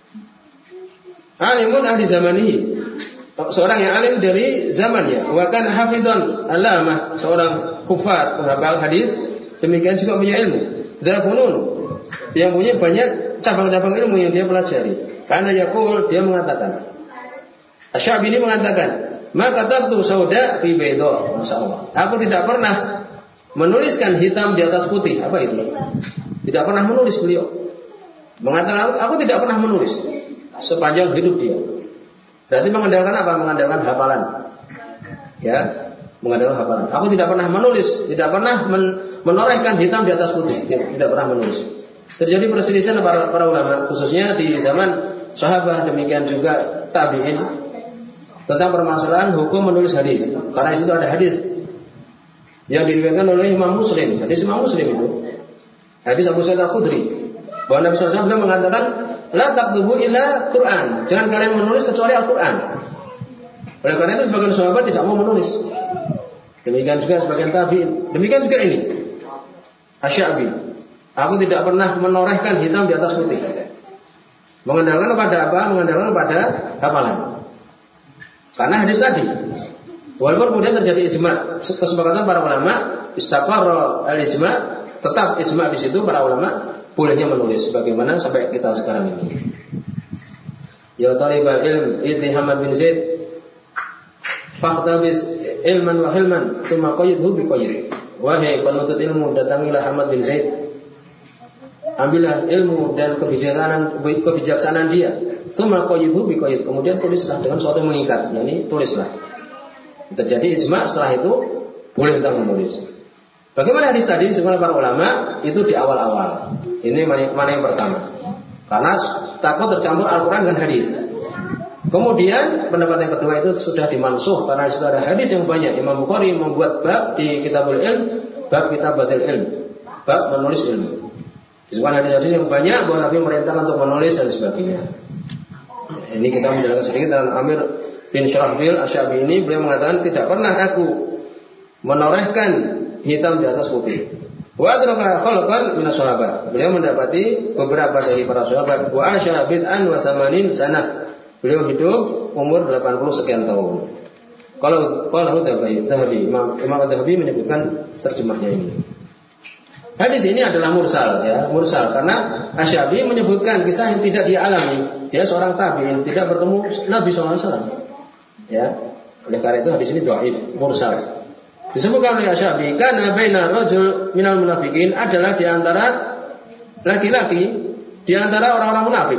Alimun ahli zamanihi, seorang yang alim dari zamannya. Wa kana hafidhan alamah, seorang kufat, penghafal hadis, demikian juga punya ilmu. Dzafulun, yang punya banyak cabang-cabang ilmu yang dia pelajari. Karena yaqul, dia mengatakan, Asy-Sya'bi ini mengatakan, maka katabtu sauda fi bayda, masyaallah. Aku tidak pernah menuliskan hitam di atas putih. Apa itu? Tidak pernah menulis beliau. Mengatakan aku tidak pernah menulis sepanjang hidup dia. Berarti mengandalkan apa? Mengandalkan hafalan. Ya, mengandalkan hafalan. Aku tidak pernah menulis, tidak pernah men- menorehkan hitam di atas putih. Tidak, tidak pernah menulis. Terjadi perselisihan para, para ulama, khususnya di zaman sahabat, demikian juga tabi'in, tentang permasalahan hukum menulis hadis. Karena di situ ada hadis yang diriwayatkan oleh Imam Muslim, hadis Imam Muslim itu, hadis Abu Sa'id Al-Khudri, bahwa Nabi shallallahu alaihi wasallam mengatakan, la taktubu illa Quran, jangan kalian menulis kecuali Al-Quran. Oleh karena itu sebagian sahabat tidak mau menulis, demikian juga sebagian tabi'in, demikian juga ini Asy-Sya'bi, aku tidak pernah menorehkan hitam di atas putih. Mengandalkan kepada apa? Mengandalkan kepada hafalan. Karena hadis tadi. Walaupun kemudian terjadi ijma, kesepakatan para ulama, istaqarra al-ijma, tetap ijma di situ para ulama bolehnya menulis sebagaimana sampai kita sekarang ini. Ya talibal ilm, idhi Hamad bin Zaid, faqtabis ilman wa hilman, tsumma qayyidhu bi qayyid. Wahai penuntut ilmu, datangilah Hamad bin Zaid. Ambillah ilmu dan kebijaksanaan kebijaksanaan dia. Tsumma qayyidhu bi qayyid. Kemudian tulislah dengan sesuatu yang mengikat, yakni tulislah. Terjadi ijma, setelah itu boleh kita menulis. Bagaimana hadis tadi disebutkan para ulama itu di awal-awal. Ini mana, mana yang pertama? Karena takut tercampur Al-Quran dan hadis. Kemudian pendapat yang kedua itu sudah dimansuh karena sudah ada hadis yang banyak. Imam Bukhari membuat bab di Kitabul Ilm, bab Kitabatul Ilm, bab menulis ilmu. Disebutkan hadis-hadis yang banyak bahwa Nabi merintahkan untuk menulis dan sebagainya. Ini kita menjelaskan sedikit dalam Amir bin Syurahbil Asy-Sya'bi ini, beliau mengatakan tidak pernah aku menorehkan hitam di atas putih. Wa adraka khalqan min ashabat. Beliau mendapati beberapa dari para sahabat. Wa asya bid'an wa samanin sanah. Beliau hidup umur delapan puluh sekian tahun. Kalau kalau Dhahabi, Imam Imam Dhahabi menyebutkan terjemahnya ini. Hadis ini adalah mursal, ya, mursal karena Asy-Sya'bi menyebutkan kisah yang tidak dia alami. Dia seorang tabi'in, tidak bertemu Nabi shallallahu alaihi wasallam. Ya, oleh karena itu hadis ini dhaif, mursal. Disebutkan oleh Asy-Sya'bi, karena baina rajul minal munafiqin, adalah di antara laki-laki di antara orang-orang munafik.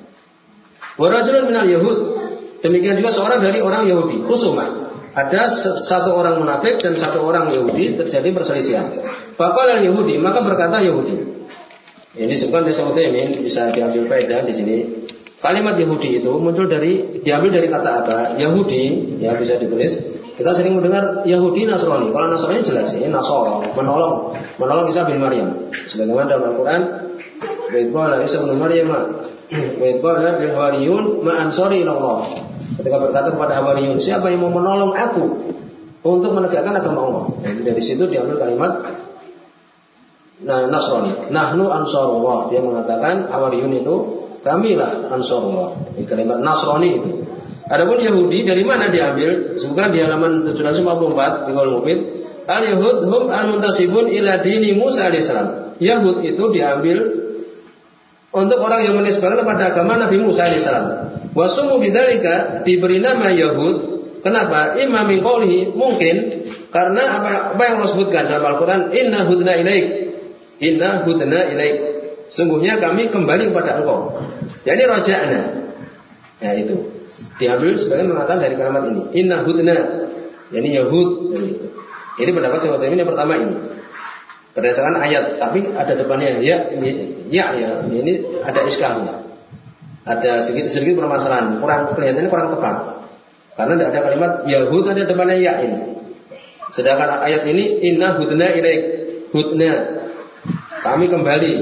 Wa rajulun minal yahud, demikian juga seorang dari orang Yahudi. Khusumah, ada satu orang munafik dan satu orang Yahudi, terjadi perselisihan. Faqala al-Yahudi, maka berkata Yahudi. Ini disebutkan oleh Syekh Utsaimin, bisa diambil faedah di sini. Kalimat Yahudi itu muncul dari, diambil dari kata apa? Yahudi, ya bisa ditulis. Kita sering mendengar Yahudi Nasrani. Kalau Nasrani jelas ini Nasara, menolong, menolong Isa bin Maryam. Sebagaimana dalam Al-Quran, Wa idh qala Isa ibn Maryam wa idh qala lil hawariyun ma ansari ila Allah. Ketika berkata kepada hawariyun, siapa yang mau menolong aku untuk menegakkan agama Allah? Jadi dari situ diambil kalimat nah, Nasrani. Nahnu ansarullah. Dia mengatakan hawariyun itu kamilah ansarullah. Ini kalimat Nasrani itu. Adapun Yahudi dari mana diambil? Sebutkan di halaman tujuh ratus lima puluh empat di Qaul Mufid, al-Yahud hum al-muntasibun ila dini Musa alaihissalam. Yahud itu diambil untuk orang yang menisbahkan kepada agama Nabi Musa alaihissalam. Wasumu bidzalika, diberi nama Yahud. Kenapa? Imam min qoulihi, mungkin karena apa, apa yang Allah sebutkan dalam Al-Qur'an, inna hudna ilaik. Inna hudna ilaik. Sungguhnya kami kembali kepada engkau. Jadi raja'na. Ya itu. Diambil sebagian mengatakan dari kalimat ini. Inna hudna. Yani Yahud. Ini pendapat Syekh Utsaimin yang pertama ini. Berdasarkan ayat, tapi ada depannya ya, ya, ya. Ini ada iskalnya. Ada sedikit-sedikit permasalahan, kurang kelihatannya kurang tepat. Karena tidak ada kalimat Yahud, ada depannya ya ini. Sedangkan ayat ini inna hudna ilaik. Hudna. Kami kembali.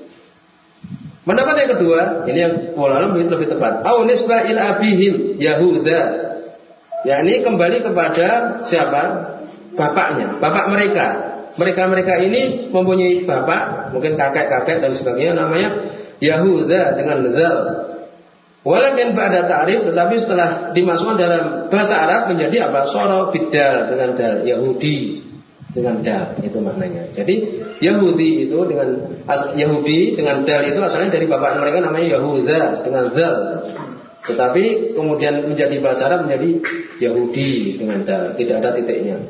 Pendapat yang kedua, ini yang pola lebih lebih tepat. Au nisbah ila abihim Yahuda. Ya ini kembali kepada siapa? Bapaknya, bapak mereka. Mereka-mereka ini mempunyai bapak, mungkin kakek-kakek dan sebagainya, namanya Yahuda dengan zal. Walakin ba'da ta'rif, tetapi setelah dimasukkan dalam bahasa Arab menjadi apa? Soro bidal dengan dal, Yahudi dengan dal, itu maknanya. Jadi Yahudi itu dengan Yahudi dengan dal itu asalnya dari bapak mereka namanya Yahuda dengan zal. Tetapi kemudian menjadi bahasa Arab menjadi Yahudi dengan dal, tidak ada titiknya.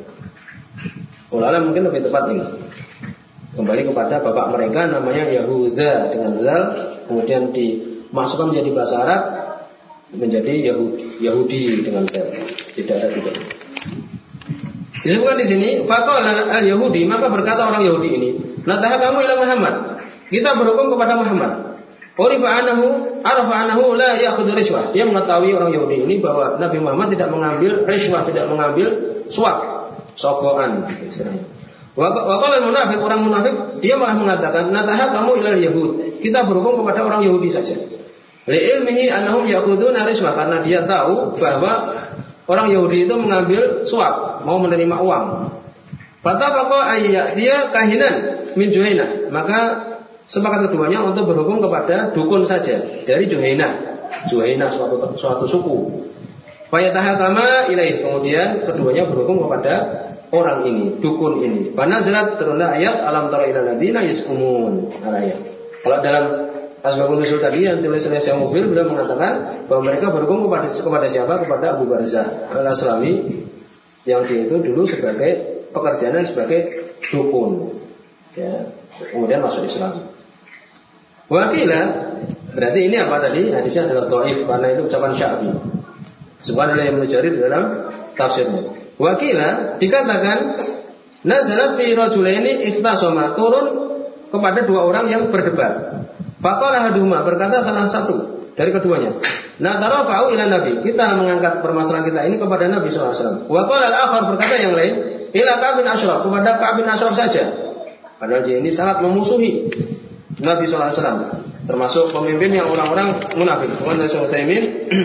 Ulama mungkin lebih tepat ini. Kembali kepada bapak mereka namanya Yahuda dengan zal, kemudian dimasukkan menjadi bahasa Arab menjadi Yahudi, Yahudi dengan zal. Tidak ada titik. Disebutkan di sini, faqala al-Yahudi, maka berkata orang Yahudi ini, "Nataha kamu ila Muhammad." Kita berhukum kepada Muhammad. Urifa anahu, arafa anahu la ya'khudhu rishwah. Dia mengetahui orang Yahudi ini bahwa Nabi Muhammad tidak mengambil rishwah, tidak mengambil suap. Sogoan istilahnya. Waqala al-munafiq, orang munafik dia malah mengatakan nataha kamu ilal yahud. Kita berhubung kepada orang Yahudi saja. Li ilmihi annahum ya'khuduna rishwah, karena dia tahu bahwa orang Yahudi itu mengambil suap, mau menerima uang. Fatafaqa ayya dia kahinan min Juhaina. Maka sepakat keduanya untuk berhubung kepada dukun saja dari Juhaina. Juhaina suatu suatu suku. Fayatahakama ilaih, kemudian keduanya berhukum kepada orang ini, dukun ini. Fanazalat, turunlah ayat alam tara ilal ladzina yasqumun ayat. Kalau dalam Asbabun Nuzul tadi yang tulis oleh Syekh Mufid, beliau mengatakan bahwa mereka berhukum kepada kepada siapa? Kepada Abu Barzah Al-Aslami yang dia itu dulu sebagai pekerjaannya sebagai dukun. Ya, kemudian masuk Islam. Wakilah, berarti ini apa tadi? Hadisnya adalah dhaif karena itu ucapan Sya'bi. Subhanallah yang Jarir dalam tafsirnya. Wakila dikatakan nazalat fi rajulaini ikhtasama, turun kepada dua orang yang berdebat. Faqala haduhuma, berkata salah satu dari keduanya, natarafa'u ila nabi, kita mengangkat permasalahan kita ini kepada Nabi sallallahu alaihi wasallam. Wa qala al-akhar, berkata yang lain, ila Ka'b bin Ashraf, kepada Ka'b bin Ashraf saja. Padahal dia ini sangat memusuhi Nabi sallallahu alaihi wasallam, termasuk pemimpin yang orang-orang munafik. Bukan Syekh Utsaimin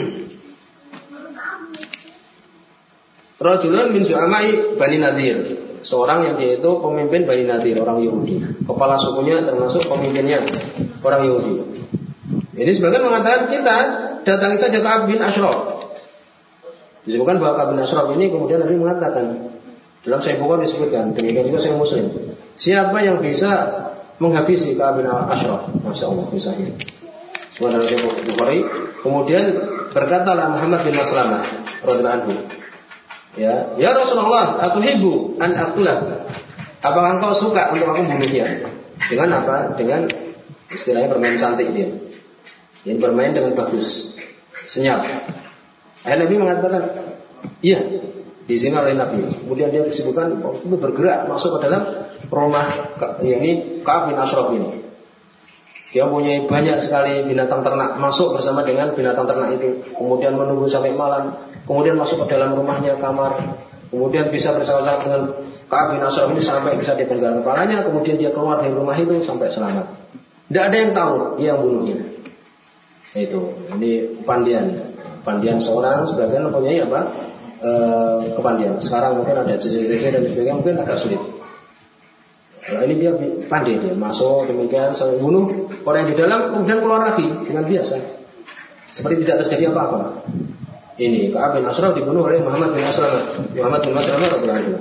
Rajulun min Zu'amai Bani Nadir, seorang yang dia itu pemimpin Bani Nadir, orang Yahudi. Kepala sukunya termasuk pemimpinnya orang Yahudi. Ini sebagian mengatakan kita datangi saja Ka'b bin Ashraf. Disebutkan bahwa Ka'b bin Ashraf ini kemudian Nabi mengatakan dalam Sahih Bukhari disebutkan, demikian juga Sahih Muslim, siapa yang bisa menghabisi Ka'b bin Ashraf, masya Allah misalnya. Sebuah dalam Sahih Bukhari. Kemudian berkatalah Muhammad bin Maslamah radhiyallahu anhu, Ya, ya Rasulullah, aku hibu an akulah. Apakah engkau suka untuk aku membunuhnya? Dengan apa? Dengan istilahnya bermain cantik dia. Ini bermain dengan bagus, senyap. Akhirnya Nabi mengatakan, iya, diizinkan oleh Nabi. Kemudian dia disebutkan itu bergerak masuk ke dalam rumah yang ini Ka'b bin Ashraf ini. Dia punya banyak sekali binatang ternak, masuk bersama dengan binatang ternak itu. Kemudian menunggu sampai malam. Kemudian masuk ke dalam rumahnya, kamar. Kemudian bisa bersama-sama dengan Ka'b bin Ashraf ini sampai bisa dipenggal kepalanya. Kemudian dia keluar dari rumah itu sampai selamat. Tidak ada yang tahu dia yang bunuhnya. Itu, ini pandian, pandian seorang sebagian mempunyai apa? E, kepandian. Sekarang mungkin ada C C T V dan sebagainya, mungkin agak sulit. Nah, ini dia pandai, dia masuk demikian, saya bunuh orang yang di dalam, kemudian keluar lagi dengan biasa, seperti tidak terjadi apa-apa. Ini Ka'ab bin Ashraf dibunuh oleh Muhammad bin Maslamah. Muhammad bin Maslamah radhiyallahu anhu.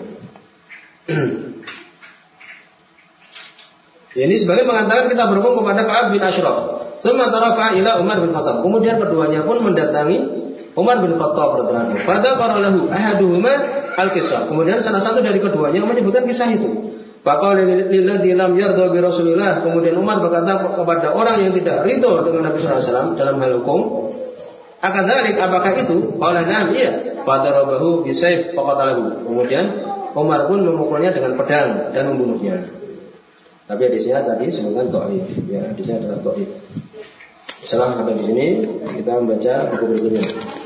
Ini sebagai mengatakan kita berhukum kepada Ka'ab bin Ashraf. Sementara ila Umar bin Khattab. Kemudian keduanya pun mendatangi Umar bin Khattab radhiyallahu anhu. Pada qaralahu ahaduhuma al-qissah. Kemudian salah satu dari keduanya menyebutkan kisah itu. Faqala lilladzi lam yarda bi Rasulillah. Kemudian Umar berkata kepada orang yang tidak ridho dengan Nabi sallallahu alaihi wasallam dalam hal hukum, akadzalik, apakah itu? Qala na'am, iya. Fadarabahu bisayf faqatalahu. Kemudian Umar pun memukulnya dengan pedang dan membunuhnya. Tapi hadisnya tadi sebutkan dhaif. Ya, hadisnya adalah dhaif. Setelah sampai di sini kita membaca buku berikutnya.